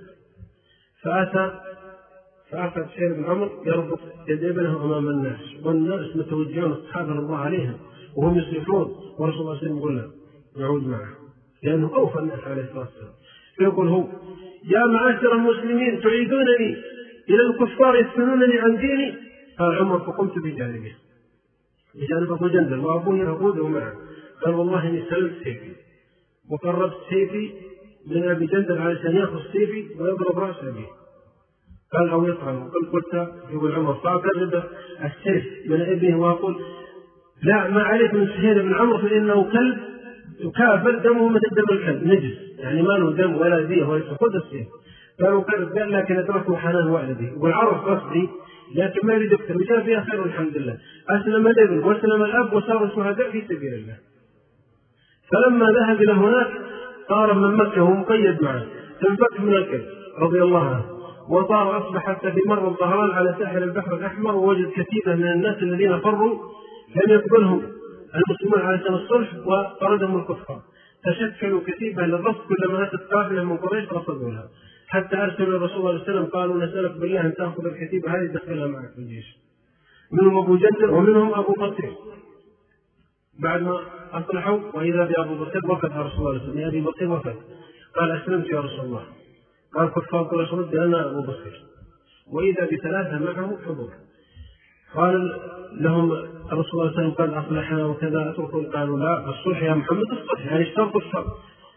Speaker 1: فأخذ شير بن عمر يربط يد ابنه أمام الناس، والناس متوجهون الصحابة رضي الله عليهم وهم يصلحون، ورسول الله صلى الله عليه وسلم يقول له يعود معه لأنه أوفى الناس عليه الصلاة والسلام. فيقول هو: يا معاشر المسلمين تعيدونني إلى الكفار يفتنونني عن ديني؟ قال عمر: فقمت بجانبه أبو جندل وأبوه يقوده معه. قال: والله إني سلمت سيفي وقربت سيفي من أبي جندل علشان يأخذ سيفي ويضرب رأس أبيه. قال: أو يطعم. قلت يقول عمر: فأقرب السيف من ابنه وأقول: لا، ما عليك من سهيل بن عمرو فإنه كلب يكافر دمه مثل دم الكلب، نجس، يعني ما له دم ولا ديه ولا خذ السيف. قالوا: قال: لكن أدركه حنان والدي والعرف قصدي، لكن ما يريد أكثر، وجاء فيها خير والحمد لله. أسلم الابن وأسلم الأب وصاروا شهداء في سبيل الله. فلما ذهب إلى هناك صار من مكة ومقيد معه، فانفك من الكلب رضي الله عنه وصار أصبح حتى في مر الظهران على ساحل البحر الأحمر، ووجد كثيرا من الناس الذين فروا لم يقبلهم المسلمون على سبيل الصلح وطردهم الكفار، تشكلوا كتيبة للرصد، كلما أتت قافلة من قريش رصدوها، حتى أرسلوا الرسول صلى الله عليه وسلم قالوا: نسألك بالله أن تأخذ الكتيبة هذه تدخلها معك في الجيش. منهم أبو جندل ومنهم أبو بكر. بعد ما أصلحوا وإذا بأبو بكر وفد على رسول الله صلى الله عليه وسلم: يا أبي بكر وفد. قال: أسلمت يا رسول الله. قال: كفار قريش رد أنا أبو بكر. وإذا بثلاثة معه حضور. قال لهم الرسول صلى الله عليه وسلم: قد أصلحنا وكذا أتركوا. قالوا: لا، الصلح يا محمد الصلح، يعني اشترطوا الشرط.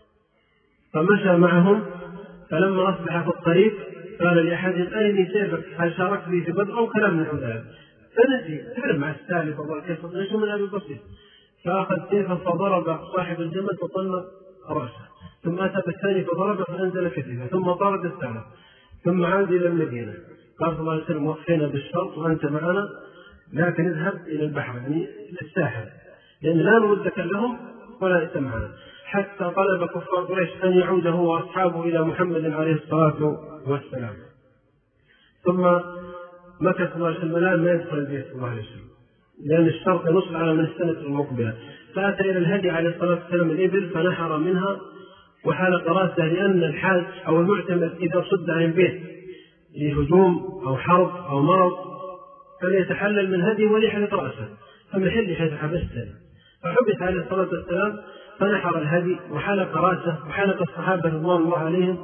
Speaker 1: فمشى معهم، فلما أصبح في الطريق قال لأحدهم: أين سيفك؟ هل شاركت لي في بدر أو كلام من ذلك؟ فنسي تعلم مع السالف وكيف ليس من أبي بكر، فأخذ سيفا فضرب صاحب الجمل فطلق رأسه، ثم أتى بالثاني فضرب فأنزل كتفه، ثم طارد الثالث، ثم عاد إلى المدينة. قال صلى الله عليه وسلم: وقفنا بالشرط وأنت معنا، لكن اذهب إلى البحر، يعني إلى الساحل، لأن لا نردك لهم ولا أنت معنا. حتى طلب كفار قريش أن يعود هو وأصحابه إلى محمد عليه الصلاة والسلام. ثم مكث صلى الله عليه وسلم ما يدخل البيت صلى الله عليه وسلم، لأن الشرط ينص على من السنة المقبلة. فأتى إلى الهدي عليه الصلاة والسلام الإبل فنحر منها وحلق رأسه، لأن الحاج أو المعتمر إذا صد عن البيت لهجوم أو حرب أو مرض فليتحلل من هدي وليحلق رأسه، فمحل حيث حبسته. فحبس عليه الصلاة والسلام فنحر الهدي وحلق رأسه وحلق الصحابة رضوان الله عليهم.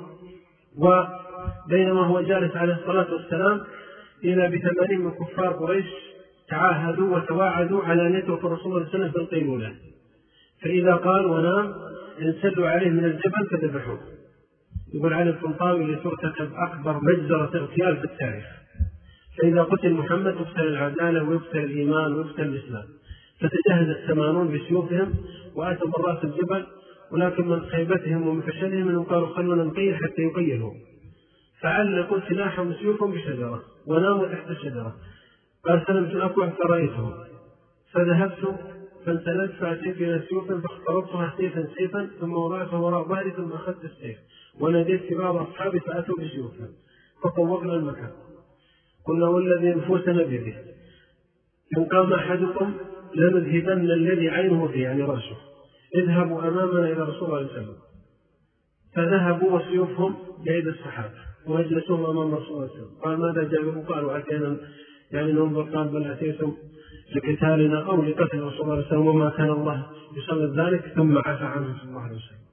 Speaker 1: وبينما هو جالس عليه الصلاة والسلام إلى ب80 من كفار قريش تعاهدوا وتواعدوا على أن يتركوا الرسول صلى الله عليه وسلم في القيلولة، فإذا قال ونام انسدوا عليه من الجبل فذبحوه. يقول علي الطنطاوي: لترتكب أكبر مجزرة اغتيال في التاريخ، فإذا قتل محمد يقتل العدالة ويقتل الإيمان ويقتل الإسلام. فتجهز 80 بسيوفهم وأتوا من رأس الجبل، ولكن من خيبتهم ومن فشلهم أنهم قالوا: خلونا نقيل حتى يقيلوا، فعلقوا سلاحهم سيوفهم بشجرة وناموا تحت الشجرة. قال: سلمت الأكوع فرأيته، فذهبت فانسلت فأتيت إلى سيوف فاخترطها سيفا سيفا، ثم وضعتها وراء ظهري، ثم أخذت السيف وناديت بعض أصحابي فأتوا بسيوفهم فطوقنا المكان. قلنا: والذي نفوسنا بيده إن قام أحدكم لنذهبن الذي عينه فيه، يعني رأسه، اذهبوا أمامنا إلى رسول الله صلى الله عليه وسلم. فذهبوا وسيوفهم بيد الصحابة ومجلسوهم أمام رسول الله صلى الله عليه وسلم. قال: ماذا جابوا؟ قالوا: أتينا يعني ننظر. قال: بل أتيتم لقتالنا أو لقتل رسول الله صلى الله عليه وسلم، وما كان الله يصلي ذلك، ثم عفى عنه صلى الله عليه وسلم.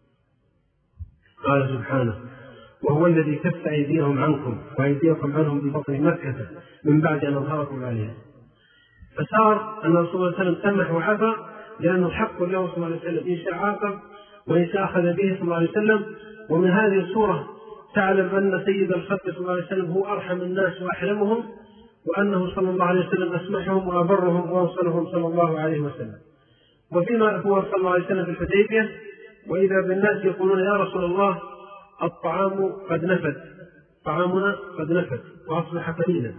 Speaker 1: قال سبحانه: وهو الذي كف أيديهم عنكم وأيديكم عنهم ببطن مكة من بعد أن أظهركم عليهم. فصار أن رسول الله صلى الله عليه وسلم سمح وعفى، لأنه حق له صلى الله عليه وسلم إن شاء عاقب وإن شاء أخذ به صلى الله عليه وسلم. ومن هذه الصورة تعلم أن سيد الخلق صلى الله عليه وسلم هو أرحم الناس وأحلمهم، وأنه صلى الله عليه وسلم أسمحهم وأبرهم وأوصلهم صلى الله عليه وسلم. وفيما هو صلى الله عليه وسلم في الحديبية وإذا بالناس يقولون: يا رسول الله الطعام قد نفد، طعامنا قد نفد وأصبح قليلا،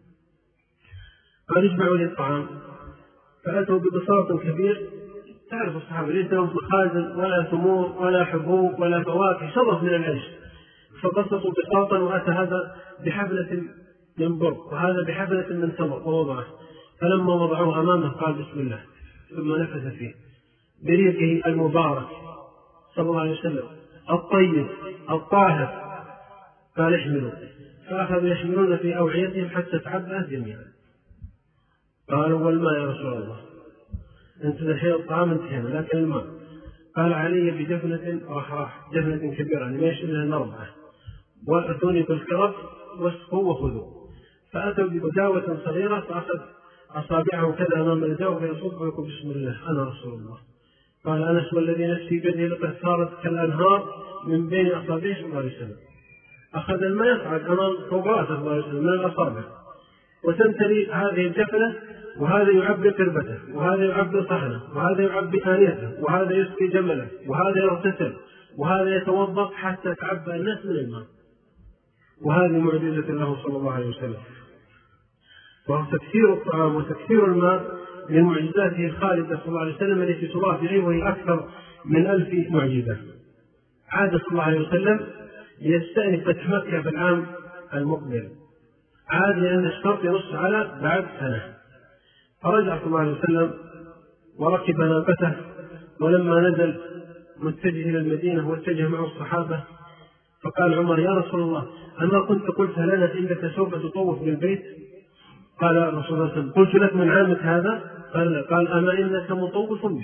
Speaker 1: قال: اجمعوا لي الطعام. فأتوا ببساط كبير، تعرف الصحابة ليس لهم مخازن ولا ثمور ولا حبوب ولا فواكه، شرف من العيش، فبسطوا بساطا، وأتى هذا بحفلة من بر وهذا بحفلة من تمر ووضعه. فلما وضعوه أمامه قال: بسم الله، ثم نفث فيه. بريقه المبارك صلى الله عليه وسلم الطيب الطاهر. قال احملوا، فأخذوا يحملون في أوعيتهم حتى تعبأت جميعا. قالوا والماء يا رسول الله؟ انت الحين الطعام انتهينا لكن الماء. قال علي بجفنة رحراح، جفنة كبيرة يعني ما يشبه المربعة، وأتوني بالكرب واسقوا وخذوا. فأتوا بداوة صغيرة فأخذ أصابعه كذا أمام الجو فيصب ويقول بسم الله أنا رسول الله. قال أنس والذي نفسي بيده لقد صارت كالأنهار من بين أصابعه صلى الله عليه وسلم. أخذ الماء يصعد أمام فوق رأسه صلى الله عليه وسلم من الأصابع، وتمتلي هذه الجفنة، وهذا يعبي قربته، وهذا يعبي صحنه، وهذا يعبي آنيته، وهذا يسقي جمله، وهذا يغتسل، وهذا يتوضأ حتى تعبى الناس من الماء. وهذه معجزة له صلى الله عليه وسلم. وتكثير الطعام وتكثير الماء من معجزاته الخالدة صلى الله عليه وسلم التي تضاف إليه وهي أكثر من 1000 معجزة. عاد صلى الله عليه وسلم يستأنف فتح مكة في العام المقبل، عاد لأن الشرط ينص على بعد سنة. فرجع صلى الله عليه وسلم وركب ناقته، ولما نزل متجه إلى المدينة واتجه معه الصحابة فقال عمر يا رسول الله أما كنت قلت لنا إنك سوف تطوف بالبيت؟ قال رسول الله صلى الله عليه وسلم قلت لك من عامك هذا؟ قال أما إنك مطوف به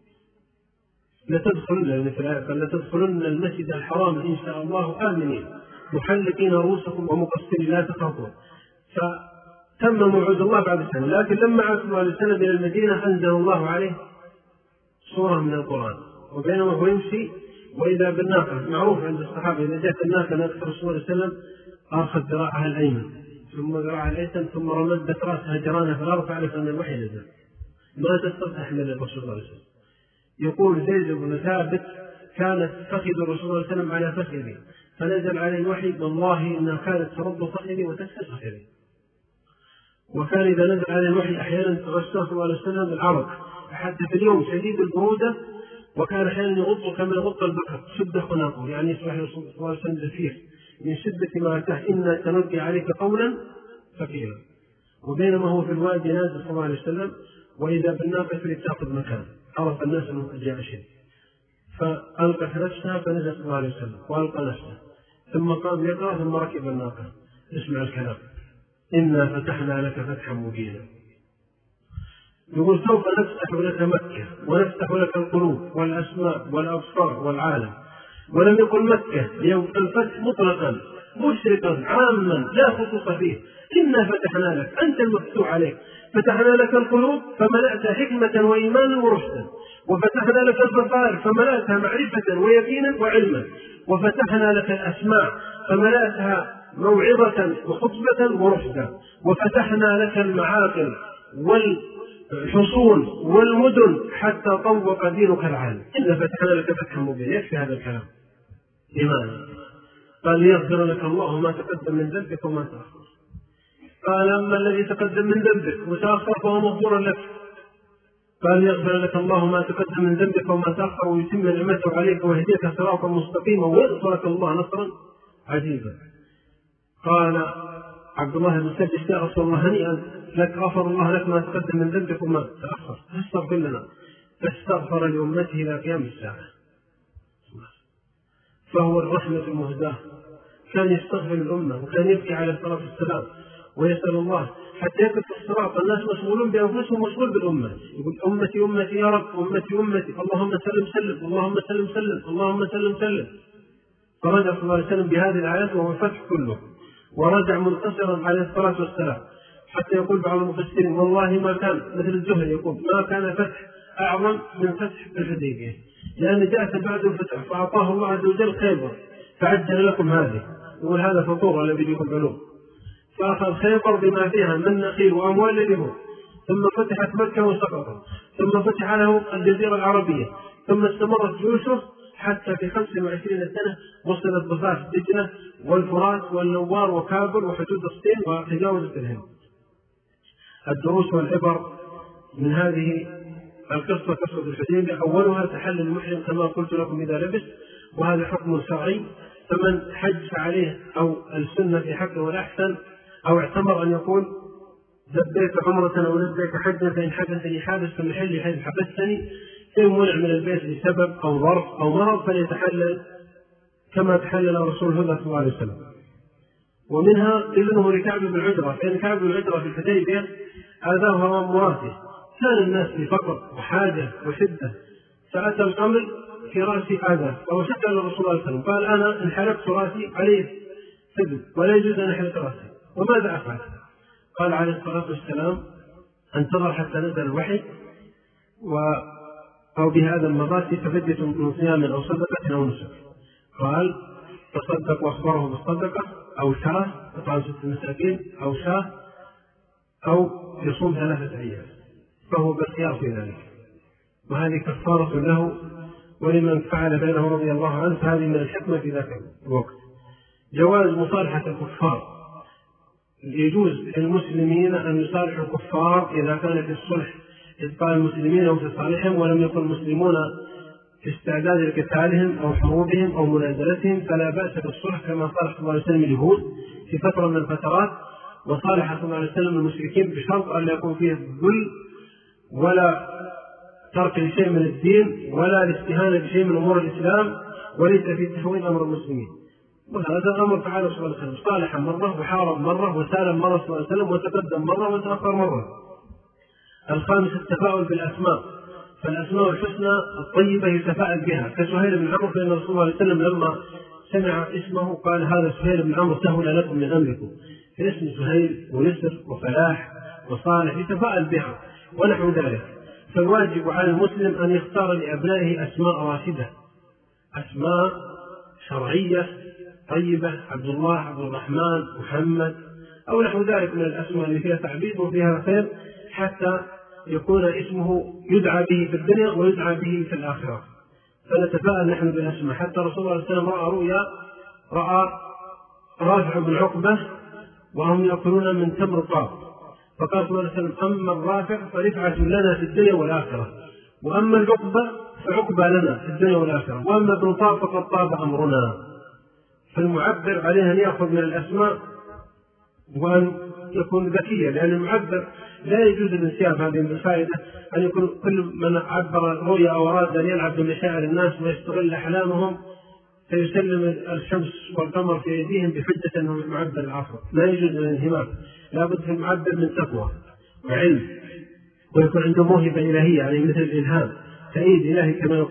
Speaker 1: لتدخلن المسجد الحرام إن شاء الله آمنين محلقين رؤوسكم ومقصرين لا تخافون. فتم موعد الله بعد سنة. لكن لما عاد صلى الله عليه وسلم إلى المدينة أنزل الله عليه سورة من القرآن، وبينما هو يمشي وإذا بالناقة. معروف عند الصحابة إذا جاءت الناقة ناقة رسول الله صلى الله عليه وسلم أخذ ذراعها الأيمن ثم ذراعها الأيسر ثم رمدت رأسها جرانها في الأرض تعرف أن الوحي نزل، ما تستطيع من الرسول صلى الله عليه وسلم. يقول زيد بن ثابت كانت فخذ الرسول صلى الله عليه وسلم على فخذي فنزل عليه الوحي والله إنها كانت ترد فخذي وتكسر فخذي. وكان إذا نزل عليه الوحي أحيانا تغشى صلى الله عليه وسلم العرق حتى في اليوم شديد البرودة، وكان أحيانا يغط كما يغط البقر شد خناقه، يعني يصبح صلى الله عليه وسلم زفير من شدة ما أتاه إنا سنلقي عليك قولا ثقيلا. وبينما هو في الوادي نازل صلى الله عليه وسلم وإذا بالناقة لتأخذ مكان، عرف الناس أنه جاء شيء فألقت نفسها فنزل صلى الله عليه وسلم وألقى نفسه ثم قام يقرأ ثم ركب الناقة. اسمع الكلام إنا فتحنا لك فتحا مبينا. يقول سوف نفتح لك مكة ونفتح لك القلوب والأسماء والأبصار والعالم. ولم يقل مكة يوم الفتح مطلقا مشرقا عاما لا خصوص فيه. إنا فتحنا لك أنت المفتوح عليك، فتحنا لك القلوب فملأتها حكمة وإيمانا ورشدا، وفتحنا لك البصائر فملأتها معرفة ويقينا وعلما، وفتحنا لك الأسماع فملأتها موعظة وخطبة ورشدا، وفتحنا لك المعاقل والحصون والمدن حتى طوق دينك العالم. إنا فتحنا لك فتحا مبينا. يكفي هذا الكلام. لماذا؟ قال ليغفر لك الله ما تقدم من ذنبك وما تأخر. قال أما الذي تقدم من ذنبك وتأخر فهو مغفور لك. قال يغفر لك الله ما تقدم من ذنبك وما تأخر ويتم نعمته عليك ويهديك صراطا مستقيما وينصرك الله نصرا عزيزا. قال عبد الله بن سلمة يا رسول الله هنيئا لك غفر الله لك ما تقدم من ذنبك وما تأخر فاستغفر لنا. فاستغفر لأمته إلى قيام الساعة. فهو الرحمة المهداة. كان يستغفر الأمة وكان يبكي على الصلاة والسلام ويسأل الله حتى يقف الصراط. الناس مشغولون بأنفسهم مشغول بالأمة، يقول أمتي أمتي يا رب أمتي أمتي اللهم سلم سلم اللهم سلم سلم اللهم سلم سلم. فرجع صلى الله عليه وسلم بهذه الآيات وهو الفتح كله، ورجع منتصرا عليه الصلاة والسلام حتى يقول بعض المفسرين والله ما كان مثل الزهري يقول ما كان فتح أعظم من فتح الحديبية، لأن جاءت بعد الفتح فأعطاه الله عز وجل خيبر فعجل لكم هذه. يقول هذا فطور الذي يقبلون. فأخذ خيبر بما فيها من نخيل وأموال لهم، ثم فتحت مكة وسقطت، ثم فتح له الجزيرة العربية، ثم استمرت جيوشه حتى في 25 سنة وصلت ضفاف دجلة والفرات والنوار وكابل وحدود الصين وتجاوزت الهند. الدروس والعبر من هذه القصة قصة الحديبية أولها تحلل المحرم كما قلت لكم إذا لبس، وهذا حكم شرعي. فمن حج عليه أو السنة في حقه والأحسن أو اعتمر أن يقول لبيك عمرة أو لبيك حجة فإن حبسني حابس فالمحل حيث حبستني إن منع من البيت لسبب أو ظرف أو مرض فليتحلل كما تحلل رسول الله صلى الله عليه وسلم. ومنها إذنه لكعب بن عجرة، فإن كعب بن عجرة في الحديبية آذاه أمام مراته، كان الناس في فقر وحاجة وشدة، فأتى الأمر في رأسي آذاه، أو شكى للرسول صلى الله عليه وسلم قال أنا إن حلقت رأسي عليه سبب ولا يجوز أن أحلق رأسي، وماذا أفعل؟ قال عليه الصلاة والسلام انتظر حتى نزل الوحي أو بهذا المضاد ففدية من صيام أو صدقة أو نسك. قال تصدق وأخبره بالصدقة أو شاه يطعم 6 مساكين أو شاه أو يصوم 3 أيام، فهو بالخيار في ذلك، وهذه كفارة له ولمن فعل بينه رضي الله عنه، فهذه من الحكمة في ذاك الوقت. جواز مصالحة الكفار، يجوز للمسلمين أن يصالحوا الكفار إذا كان في الصلح إبقاء المسلمين أو في صالحهم ولم يكن المسلمون في استعداد لقتالهم أو حروبهم أو منازلتهم، فلا بأس بالصلح كما صالح صلى الله عليه وسلم اليهود في فترة من الفترات، وصالح صلى الله عليه وسلم المشركين بشرط أن لا يكون فيه ذل ولا ترك لشيء من الدين ولا الاستهانة بشيء من أمور الإسلام، وليس في تهوين أمر المسلمين. وهذا أمر فعله صلى الله عليه وسلم، صالح مرة وحارب مرة وسالم مرة صلى الله عليه وسلم وتقدم مرة وتأخر مرة. الخامس التفاؤل بالأسماء، فالأسماء الحسنى الطيبة يتفاءل بها، كسهيل بن عمرو، فإن رسول الله عليه وسلم لما سمع اسمه قال هذا سهيل بن عمرو سهل لكم من أمركم، فاسم سهيل ويسر وفلاح وصالح يتفاءل بها ونحو ذلك. فالواجب على المسلم أن يختار لأبنائه أسماء راشدة، أسماء شرعية طيبة، عبد الله، عبد الرحمن، محمد أو نحو ذلك من الأسماء اللي فيها تعبيد وفيها خير، حتى يكون اسمه يدعى به في الدنيا ويدعى به في الآخرة. فنتفاءل نحن بالأسماء. حتى رسول الله صلى الله عليه وسلم رأى رؤيا، رأى رافع بن عقبة وهم يأكلون من تمر طاب، فقال صلى الله عليه وسلم أما الرافع فرفعة لنا في الدنيا والآخرة، وأما العقبة فعقبة لنا في الدنيا والآخرة، وأما ابن طاب فقد طاب أمرنا. فالمعبر عليه أن يأخذ من الأسماء وأن يكون ذكيا، لأن المعبر لا يجوز الانسياب. هذه الفائدة أن يكون كل من عبر الرؤيا أو أراد أن يلعب بمشاعر الناس ويستغل أحلامهم فيسلم الشمس والقمر في أيديهم بحجة أنه المعبر العصر، لا يجوز الانهماك. لا بد في المعبر من تقوى وعلم، ويكون عنده موهبة إلهية، يعني مثل الإلهام، تأييد إلهي،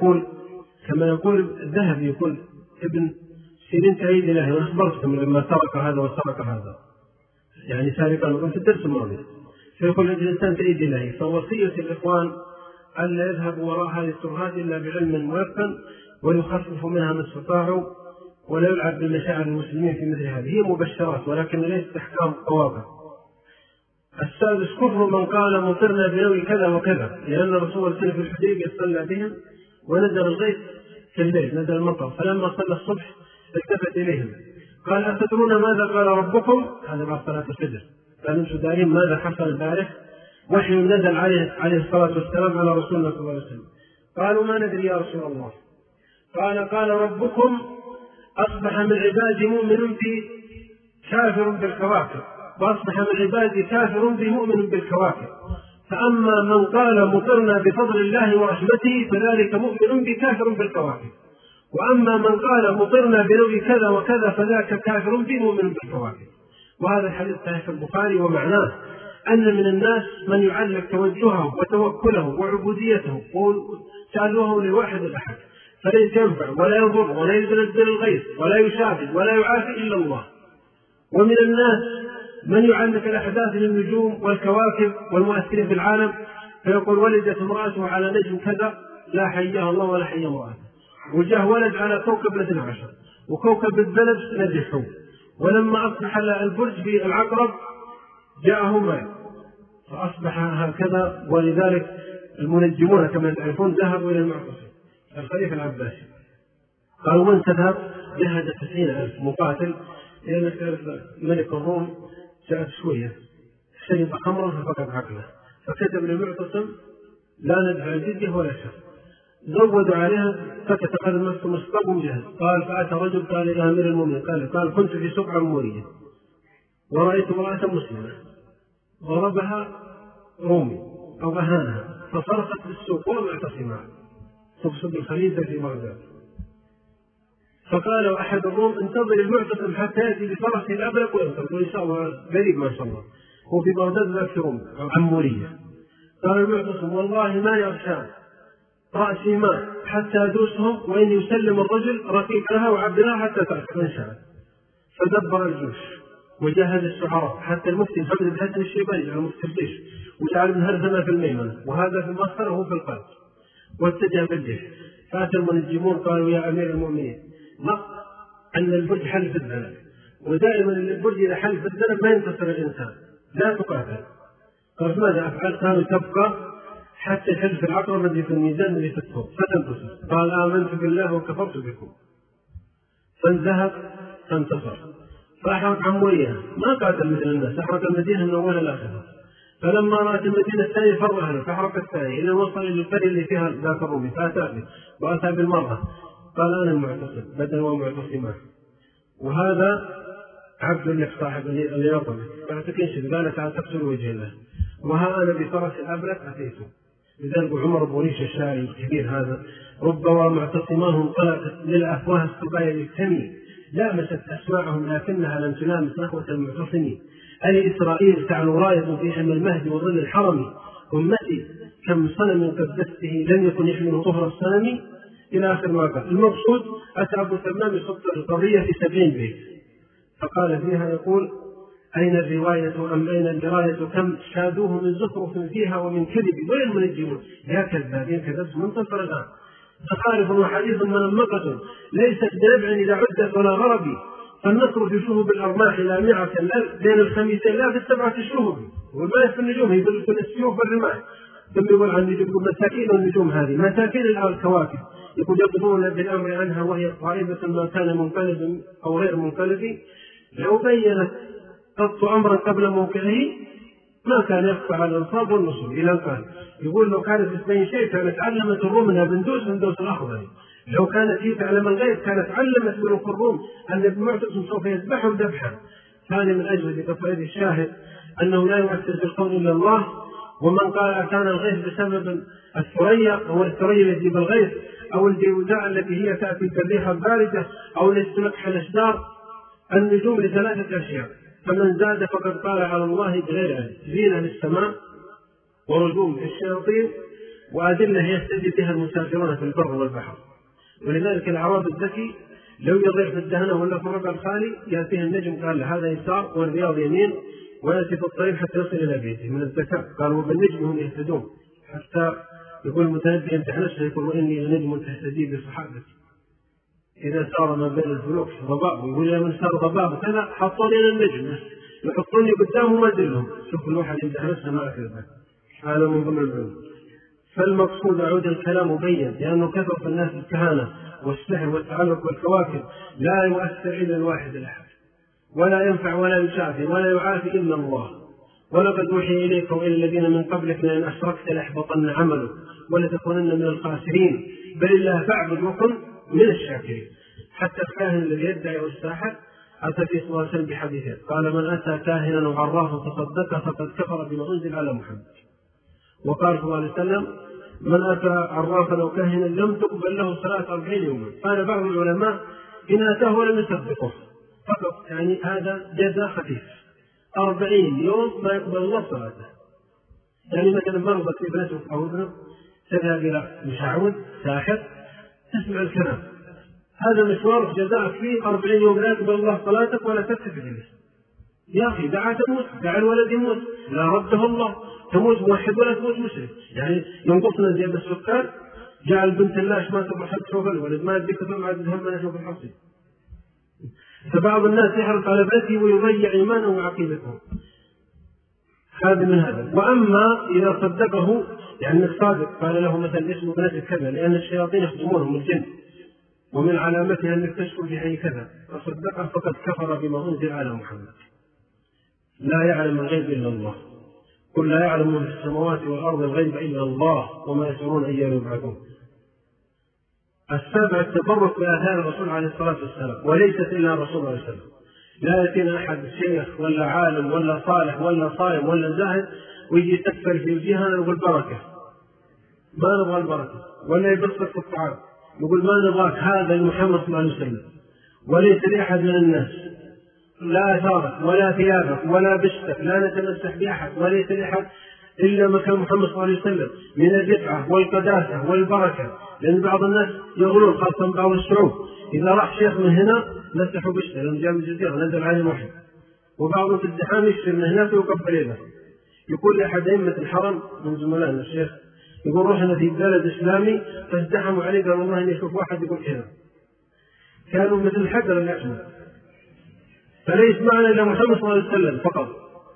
Speaker 1: كما يقول الذهبي، يقول ابن سيرين تأييد إلهي، وأخبرتكم لما ترك هذا وترك هذا، يعني سابقا في الدرس الماضي، فيقول الإنسان تأييد إلهي. فوصية الإخوان ألا يذهبوا وراء هذه الترهات إلا بعلم موفق، ويخفف منها ما استطاعوا، ولا يلعب بمشاعر المسلمين في مثل هذه. هي مبشرات ولكن ليست أحكام قواطع. السادس كفر من قال مطرنا بنوع كذا وكذا، لأن الرسول صلى الله عليه وسلم في الحديبية صلى بهم ونزل الغيث في الليل، نزل المطر، فلما صلى الصبح التفت إليهم قال أتدرون ماذا قال ربكم؟ هذا بعد صلاة الفجر، قال انتم دارين ماذا حصل البارح؟ وحي نزل عليه الصلاة والسلام على رسول الله صلى الله عليه وسلم. قالوا ما ندري يا رسول الله. قال ربكم أصبح من عبادي مؤمن بي كافر بالكواكب، وأصبح من عبادي كافر بي مؤمن بالكواكب، فأما من قال مطرنا بفضل الله ورحمته فذلك مؤمن بي كافر بالكواكب، وأما من قال مطرنا بنوع كذا وكذا فذاك كافر بي مؤمن بالكواكب. وهذا الحديث صحيح البخاري، ومعناه أن من الناس من يعلق توجهه وتوكله وعبوديته وتعلوه لواحد الأحد، فليس ينفع ولا يضر ولا ينزل الغيث ولا يشاهد ولا يعافي إلا الله. ومن الناس من يعلق الأحداث للنجوم والكواكب والمؤثرين في العالم، فيقول ولدت امرأته على نجم كذا لا حياها الله ولا حيا امرأته، وجاه ولد على كوكب 12 وكوكب الذنب نجحوا، ولما أصبح البرج بالعقرب جاءه ماء فأصبح هكذا. ولذلك المنجمون كما تعرفون ذهبوا إلى المعتصم الخليفة العباسي، قالوا من تذهب؟ جهز 90,000 مقاتل، لأن ملك الروم جاءت شوية شرب خمرا ففقد عقله، فكتب للمعتصم لا ندفع الجزية ولا شيء، زودوا عليها فكت قد مس مصطب جهز. قال فأتى رجل قال إلى أمير المؤمنين قال كنت في سبعة أمورية ورأيت امرأة مسلمة ضربها رومي أو أهانها فصرخت بالسوق ومعتصمها، تقصد الخليفة في بغداد. فقال أحد الروم انتظر المعتصم حتى يأتي بفرسه الأبرق وينطلق، وإن شاء الله قريب ما شاء الله، هو في بغداد ذاك في روم عمورية. قال المعتصم والله ما يغشى رأسي ماء حتى أدوسهم، وإن يسلم الرجل رقيق لها وعبد لها حتى تركب إن شاء. فدبر الجيش وجهز السحراء حتى المفتي محمد بن حسن الشيباني على مفتي الجيش، وجعل بن هرثمة في الميمنة وهذا في المسخرة وهو في القلب، واتجه بالجيش. فأتى المنجمون قالوا يا أمير المؤمنين نص أن البرج حل في الذنب، ودائما البرج إذا حل في الذنب ما ينتصر الإنسان، لا تقاتل. قال ماذا أفعل؟ قالوا تبقى حتى تلف العقرب الذي في الميزان الذي في الثوب فتنتصر. قال آمنت بالله وكفرت بكم، فانذهب فانتصر. فأحرق عمورية ما قاتل مثل الناس، أحرق المدينة من أولها لآخرها. فلما رأت المدينة الثانية فر أهله فأحرق الثانية إلى وصل إلى القرية اللي فيها ذاك الرومي، فأتى وأتى بالمرة قال أنا المعتصم بدل ومعتصما، وهذا عبد لك صاحب اليوم فأتكنشد قال تعال تقتل وجه الله، وها أنا بفرس الأبرق أتيته. لذلك عمر بن ريش الشاعر الكبير هذا ربما معتصماه انطلقت للأفواه السبايا للتمي لامست أسماعهم لكنها لم تلامس نحوة المعتصمين. أي إسرائيل تعلو راية في حمى المهد وظل الحرم، أمتي كم صنم قدسته لم يكن يحمل طهر الصنم، إلى آخر ما قال. المقصود أتى أبو تمام يحط القضية في 70 بيت، فقال فيها يقول أين الرواية أم أين الدراية كم شادوه من زخرف فيها ومن كذب وين منجمون يا كذابين كذبت منتصر الآن. تخارف وحديث منمقة ليست بنبع إذا عدت ولا غربي، فالنصر في شهب الأرماح لا مئة بين الخميسين لا في السبعة الشهب، والما في النجوم يقول لكم السيوف والرماح. ثم يقول عن النجوم مساكين النجوم هذه مساكين الكواكب، يقول يطلبون بالأمر عنها وهي قائمة ما كان منقلب أو غير منقلب، لو بينت قط أمرا قبل موقعه ما كان يخفى على الأنصاب والنصب. إلى الآن يقول لو كانت تبين شيء كانت علمت الروم أنها بندوس الأخضر، لو كانت هي تعلم الغيب كانت علمت ملوك الروم أن ابن معتصم سوف يذبحهم ذبحا. ثاني من أجل بتصريح الشاهد أنه لا يؤثر بالقول إلا الله. ومن قال كان الغيث بسبب الثريا أو الثريا التي تجيب الغيث أو الجوداء التي هي تأتي كالريح الباردة أو الاستمكح الأشجار، النجوم لثلاثة أشياء، فمن زاد فقد قال على الله بغير علم، زينة للسماء ورجوم للشياطين وأدلة يهتدي بها المسافرون في البر والبحر. ولذلك الأعراب الذكي لو يضيع في الدهنة ولا في الربع الخالي يأتيه النجم قال هذا يسار والرياض يمين ويأتي في الطريق حتى يصل إلى بيته من الذكاء. قالوا بالنجم هم يهتدون، حتى يقول المتنبي أنت نفسه يقول وإني لنجم تهتدي بصحابتي إذا سار ما بين الفلوك ضباب، ويقول يا من سار ضباب كذا حطوني إلى النجم يحطوني قدامهم ما أدلهم. شوف الواحد يمدح نفسه ما أكذبه، هذا من ضمن العلم. فالمقصود أعود الكلام مبين لأنه كثر في الناس الكهانة والسحر والتعلق والكواكب لا يؤثر إلا الواحد الأحد، ولا ينفع ولا يشافي ولا يعافي إلا الله. ولقد أوحي إليك وإلى الذين من قبلك لئن أشركت ليحبطن عملك ولتكونن من الخاسرين، بل الله فاعبد وكن من الشاكرين. حتى الكاهن الذي يدعي الساحر أتى في صلى الله عليه وسلم بحديثه قال من أتى كاهنا وعرافا فصدقه فقد كفر بما أنزل على محمد. وقال صلى الله عليه وسلم من أتى عرافا أو كاهنا لم تقبل له صلاة 40 يوما. قال بعض العلماء إن أتاه ولم يصدقه فقط، يعني هذا جزاء خفيف 40 يوم ما يقبل الله صلاته. يعني مثلا مرضت ابنته أو ابنه تذهب إلى مشعوذ ساحر تسمع الكلام، هذا مشوار جزاء فيه 40 يوم لا يقبل الله صلاتك ولا تكتب الجلس. يا أخي دعا تموت، دعا الولد يموت لا رده الله، تموت موحد ولا تموت مشرك. يعني ينقصنا زيادة السكان جعل بنت الله ما تبغى تشوف الولد ما يديك ثم عاد هم نشوف الحصي. فبعض الناس يحرص على ابنته ويضيع إيمانه وعقيدته، هذا من هذا. وأما إذا صدقه يعني صادق قال له مثلا اسم ابنتك كذا لأن الشياطين يخدمونهم الجن ومن علامتها أنك تشكر في حي كذا فصدقه فقد كفر بما أنزل على محمد. لا يعلم الغيب إلا الله، قل لا يعلم من في السماوات والأرض الغيب إلا الله وما يشعرون أيام يبعثون. السابع التبرك بآثار الرسول عليه الصلاة والسلام، وليست إلا الرسول عليه السلام. لا يأتينا أحد شيخ ولا عالم ولا صالح ولا صائم ولا زاهد ويجي تكفر في وجهنا نقول بركة ما نبغى البركة، ولا يبصق في الطعام يقول ما نبغاك هذا لمحمد صلى الله عليه وسلم، وليس لأحد من الناس، لا أثارك ولا ثيابك ولا بشتك، لا نتمسح بأحد، وليس لأحد إلا مكان محمد صلى الله عليه وسلم من الرفعة والقداسة والبركة. لأن بعض الناس يغلون خاصة بعض الشعوب، إذا راح شيخ من هنا مسحوا بشته لأنه جاء من الجزيرة نزل عليه وحي، وبعضهم في الزحام يشتري من هناك ويقبل يده. يقول لأحد أئمة الحرم من زملائنا الشيخ يقول رحنا في بلد إسلامي فازدحموا عليه قالوا والله إني أشوف واحد يقول كذا، كانوا مثل الحجر الأسود، فليس معنى إلا محمد صلى الله عليه وسلم فقط،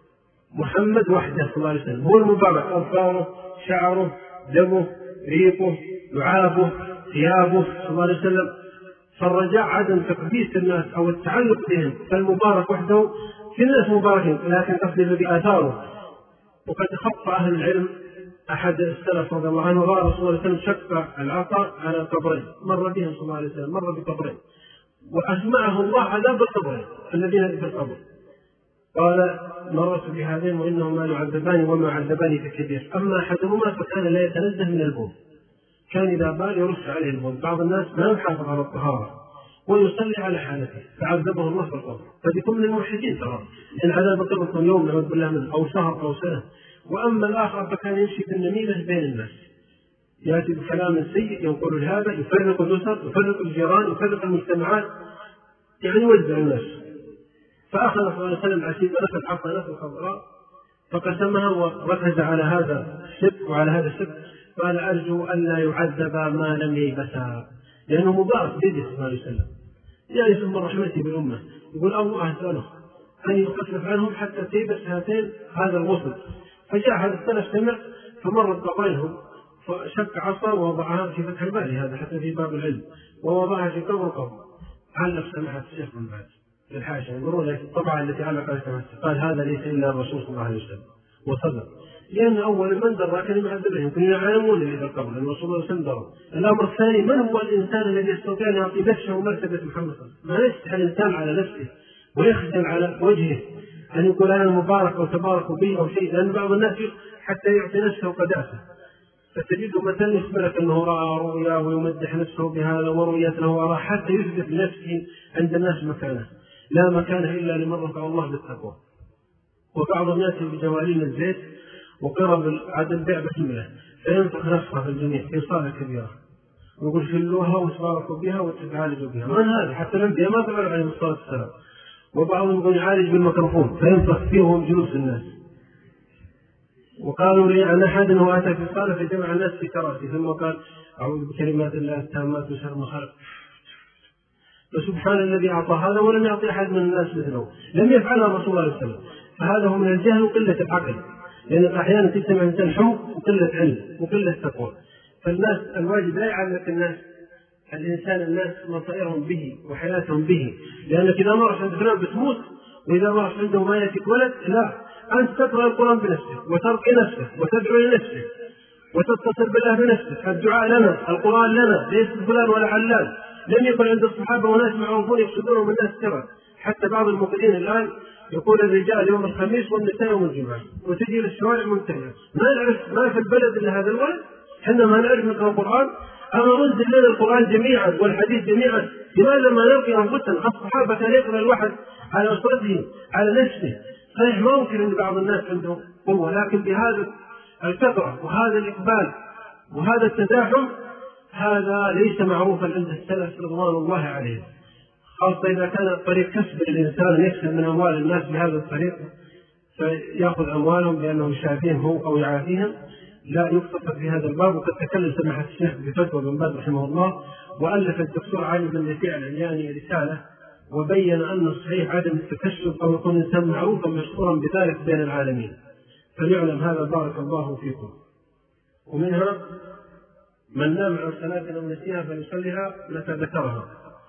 Speaker 1: محمد وحده صلى الله عليه وسلم هو المبارك، أظفاره، شعره، دمه، ريقه، لعابه، ثيابه صلى الله عليه وسلم. فالرجاء عدم تقديس الناس أو التعلق بهم، فالمبارك وحده في الناس مباركين لكن تقديس بآثاره. وقد خط أهل العلم أحد السلف رضي الله عنه رأى رسول الله صلى الله عليه وسلم شق العصا على قبرين، مر بهم صلى الله عليه وسلم، مر بقبرين وأسمعه الله عذاب القبرين الذين في القبر، قال مررت بهذين وإنهما يعذبان وما عذبان في كبير، أما أحدهما فكان لا يتنزه من البول، كان إذا بال يرش عليه البول. بعض الناس ما يحافظ على الطهارة ويصلي على حالته فعذبه الله في القبر، فبيكون من الموحدين ترى إن عذاب القبر يوم نعوذ بالله منه أو شهر أو سنة. وأما الآخر فكان يمشي بالنميمة بين الناس، يأتي بكلام سيء ينقل هذا، يفرق الأسر، يفرق الجيران، يفرق المجتمعات، يعني يوزع الناس. فأخذ صلى الله عليه وسلم عسيد نفس الحصى نفس الخضراء فقسمها وركز على هذا الشق وعلى هذا الشق، قال أرجو أن لا يعذب ما لم ييبسا، لأنه مبارك بيده صلى الله عليه وسلم يأيس من رحمته بالأمة. يقول الله أسأله أن يخفف عنهم حتى تيبس هاتين هذا الوصل. فجاء هذا السلف سمع فمرت قبرينهم فشق عصا ووضعها في فتح الباري هذا حتى في باب العلم ووضعها في قبر قبر. علق سماحة الشيخ من بعد في الحاشية يقولون لك طبعا التي علق سماحة قال هذا ليس إلا الرسول صلى الله عليه وسلم وصدق، لأن أول من درى كان يعذبهم يمكن يعلمون اللي في القبر لأن الرسول صلى الله عليه وسلم درى. الأمر الثاني من هو الإنسان الذي يستطيع أن يعطي نفسه ومرتبة محمد صلى الله عليه وسلم؟ ما يستحي الإنسان على نفسه ويخجل على وجهه أن يقول أنا مبارك أو تبارك بي أو شيء، لأن بعض الناس حتى يعطي نفسه قداسة فتجده مثلا يخبرك أنه رأى رؤيا ويمدح نفسه بهذا ورؤية له أرى حتى يثبت لنفسه عند الناس مكانه، لا مكانه إلا لمن رفع الله بالتقوى. وبعضهم يأتي بجوالين الزيت وقرب عدد بيع بسمله فينفخ نفسه في الجميع في صالة كبيرة ويقول شلوها وتباركوا بها وتتعالجوا بها. من هذا؟ حتى الأنبياء ما فعلوا عليه الصلاة والسلام. وبعضهم يقول يعالج بالميكروفون فينفخ فيهم جلوس الناس. وقالوا لي عن أحد أنه أتى في الصالة فجمع الناس في كراسي ثم قال أعوذ بكلمات الله التامات من شر ما خلق. فسبحان الذي أعطى هذا ولم يعطي أحد من الناس مثله، لم يفعلها الرسول صلى الله عليه وسلم. فهذا هو من الجهل وقلة العقل، لأن أحيانا تجتمع الإنسان حمق وقلة علم وقلة تقوى. فالناس الواجب لا يعلق الناس مصائرهم به وحياتهم به، لأنك إذا ما رحت عند فلان بتموت وإذا ما رحت عنده ما يأتيك ولد، لا، أنت تقرأ القرآن بنفسك وترقي نفسك وتدعو لنفسك وتتصل بالله بنفسك. الدعاء لنا، القرآن لنا، ليس فلان ولا علان. لم يكن عند الصحابة وناس معروفون يقصدونهم الناس سرا، حتى بعض المقلين الآن يقول الرجال يوم الخميس والنساء يوم الجمعة وتجي للشوارع منتهية. ما نعرف ما في البلد إلا هذا الولد، حنا ما نعرف نقرأ القرآن. أما ننزل لنا القرآن جميعا والحديث جميعا، لماذا ما نلقي أنفسنا؟ الصحابة كان يقرأ الواحد على أسرته على نفسه. صحيح ما ممكن أن بعض الناس عندهم قوة، لكن بهذا الكثرة وهذا الإقبال وهذا التزاحم هذا ليس معروفا عند السلف رضوان الله عليهم، خاصة إذا كان طريق كسب الإنسان يكسب من أموال الناس بهذا الطريق فيأخذ أموالهم بأنه يشافيهم هو أو يعافيهم. لا يقتصر في هذا الباب. وقد تكلم سماحة الشيخ بفتوى بن باز رحمه الله، وألف الدكتور علي بن رفيع العلياني رسالة وبين أن الصحيح عدم التكشف أو يكون الإنسان معروفا مشهورا بذلك بين العالمين. فليعلم هذا بارك الله فيكم. ومنها من نام عن صلاة أو نسيها فليصليها متى ذكرها،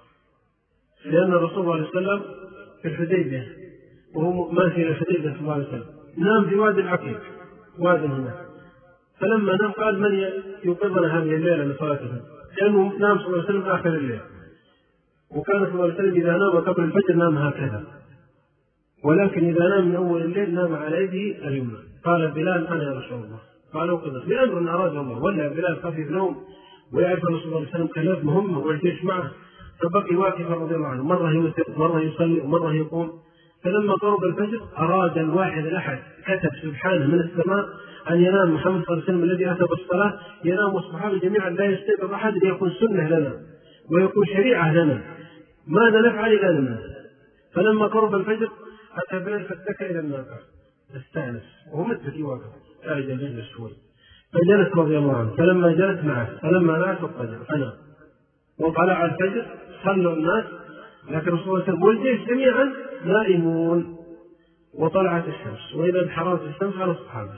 Speaker 1: لأن الرسول صلى الله عليه وسلم في الحديبية وهو ماشي إلى الحديبية صلى الله عليه وسلم نام في وادي العقيق، واد هناك، فلما نام قال من يوقظنا هذه الليلة لصلاتها، لأنه نام صلى الله عليه وسلم آخر الليل، وكان صلى الله عليه وسلم إذا نام قبل الفجر نام هكذا، ولكن إذا نام من أول الليل نام على يده اليمنى. قال بلال أنا يا رسول الله، قالوا قدس بأمر أراد عمر، ولا بلال خفيف نوم ويعرف الرسول صلى الله عليه وسلم كلام مهمة والجيش معه، فبقي واقفا رضي الله عنه، مرة يوتر مرة يصلي ومرة يقوم. فلما قرب الفجر أراد الواحد الأحد كتب سبحانه من السماء أن ينام محمد صلى الله عليه وسلم الذي أتى بالصلاة، ينام الصحابة جميعا لا يستيقظ أحد ليكون سنة لنا ويكون شريعة لنا، ماذا نفعل إلى الناس. فلما قرب الفجر أتى بلال فاتكى إلى الناقة استأنس وهو متكي واقف أجل جلس شوي، فجلس رضي الله عنه. فلما جلس معه فلما نعس الفجر فنام، وطلع الفجر صلوا الناس، لكن رسول الله صلى الله عليه وسلم والجيش جميعا نائمون. وطلعت الشمس وإذا حرارة الشمس على الصحابة،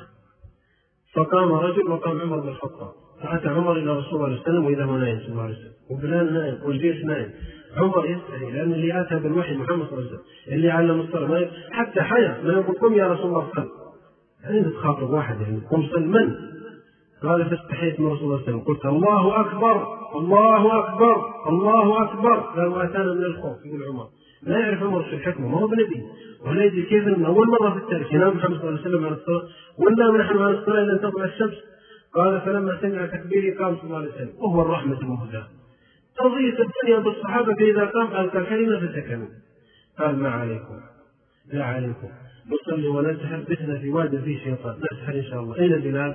Speaker 1: فقام رجل وقام عمر بن الخطاب، فأتى عمر إلى رسول الله صلى الله عليه وسلم وإذا هو نائم صلى الله عليه وسلم، وبلال نائم والجيش نائم. عمر يستحي لأن اللي أتى بالوحي محمد صلى الله عليه وسلم اللي علم الصلاة حتى حيا ما يقول قم يا رسول الله صل، يعني تخاطب واحد يعني قم صل من؟ قال فاستحيت من رسول الله صلى الله عليه وسلم قلت الله أكبر الله أكبر الله أكبر. قال وأتانا من الخوف. يقول عمر لا يعرف عمر في الحكمة، ما هو بنبي ولا يدري كيف من أول مرة في التاريخ ينام محمد صلى الله عليه وسلم على الصلاة وننام نحن على الصلاة إلى أن تطلع الشمس. قال فلما سمع تكبيري قام صلى الله عليه وسلم وهو الرحمة والهدى، قضية الدنيا بالصحابة فإذا قام ألقى الكلمة فسكنوا. قال ما عليكم لا عليكم نصلي ونسحر بثنا في واد فيه شيطان نسحر إن شاء الله. أين بلال؟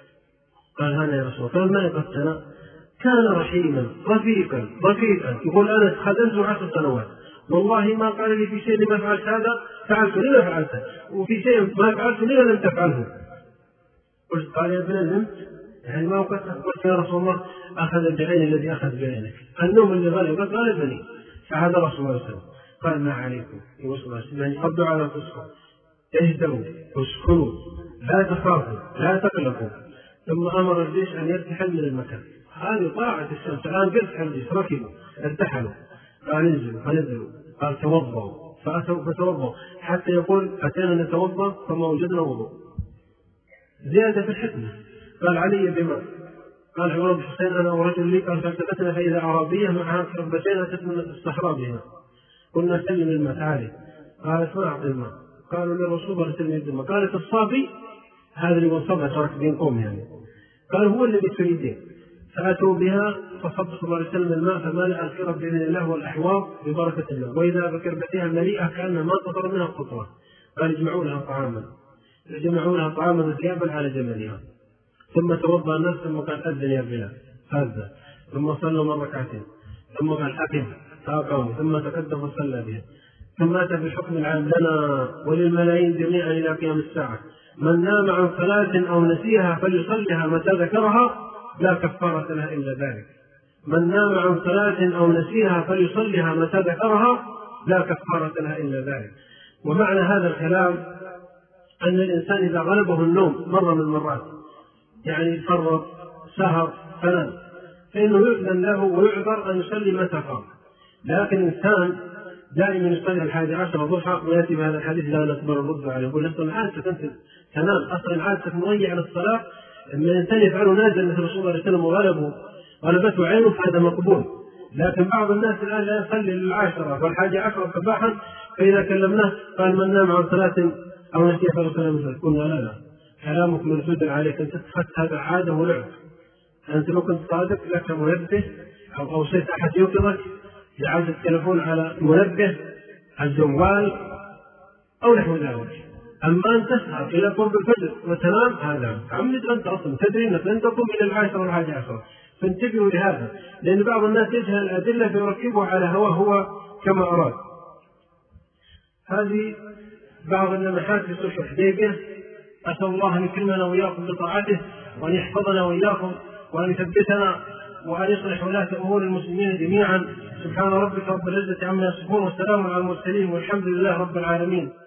Speaker 1: قال هنا يا رسول الله. قال ما يقتنا؟ كان رحيما رفيقا رفيقا. يقول أنا خدمته 10 سنوات والله ما قال لي في شيء لما فعلت هذا فعلته لما فعلته، وفي شيء ما فعلته لما لم تفعله. قلت قال يا ابن نمت يعني ما وقت. قلت يا رسول الله أخذ بعين الذي أخذ بعينك، النوم اللي غلبني. فهذا رسول الله صلى الله عليه وسلم. قال ما عليكم يا رسول الله يعني قبلوا على أنفسكم اهدوا واسكنوا لا تخافوا لا تقلقوا. ثم أمر الجيش أن يرتحل من المكان. هذه طاعة الشمس. الآن قلت الجيش ركبوا ارتحلوا، قال انزلوا فنزلوا، قال توضوا فأتوا فتوضوا، حتى يقول أتينا نتوضا فما وجدنا وضوء. زيادة في الحكمة. قال علي بما قال عمر بن حسين أنا ورجل لي قال فالتفتنا فإذا أعرابية معها كربتين أتت من الصحراء بها، قلنا سلم الماء تعالي. قالت ما أعطي الماء. قالوا للرسول صلى الله عليه وسلم قالت الصافي هذا اللي وصفها ترك دين قوم يعني، قال هو اللي بتريدين. فأتوا بها فصب صلى الله عليه وسلم الماء فملأ الكرب بإذن الله والأحواض ببركة الله، وإذا بكربتها المليئة كأنها ما قطر منها قطرة. قال اجمعوا لها طعاما وثيابا على جملها. ثم توضأ الناس ثم قال أذن يا بلال هذا، ثم صلوا من ركعتين ثم قال أقم فأقاموا ثم تقدم وصلى بها. ثم أتى بالحكم العام لنا وللملايين جميعا إلى قيام الساعة من نام عن صلاة أو نسيها فليصلها متى ذكرها لا كفارة لها إلا ذلك. من نام عن صلاة أو نسيها فليصلها متى ذكرها لا كفارة لها إلا ذلك. ومعنى هذا الكلام أن الإنسان إذا غلبه النوم مرة من المرات يعني فرط سهر فنام فإنه يؤذن له ويعذر أن يصلي متى قام. لكن الإنسان دائما يصلي 11 ضحى ويأتي بهذا الحديث لا نقبل الرد عليه، يقول أصلا عادة تنام أصلا عادة مضيع على الصلاة. لما الإنسان يفعله نازل مثل رسول الله صلى الله عليه وسلم وغلبته عينه فهذا مقبول. لكن بعض الناس الآن لا يصلي 10 و11 صباحا، فإذا كلمناه قال من نام عن صلاة أو نسيها فليصلها مثل. قلنا لا كلامك منسود عليك، أنت تتخذ هذا عادة ولعب. أنت لو كنت صادق لك منبه أو أوصيت أحد يوقظك يعاد التلفون على منبه الجوال أو نحو ذلك. أما أن تسهر إلى قرب الفجر وتنام هذا عمد أنت أصلا تدري أنك لن تقوم إلى 10 و11. فانتبهوا لهذا، لأن بعض الناس يجهل الأدلة فيركبها على هو كما أراد. هذه بعض اللمحات في صلح الحديبية. أسأل الله أن يكرمنا وإياكم بطاعته وأن يحفظنا وإياكم وأن يثبتنا وأن يصلح ولاة أمور المسلمين جميعا. سبحان ربك رب العزة عما يصفون والسلام على المرسلين والحمد لله رب العالمين.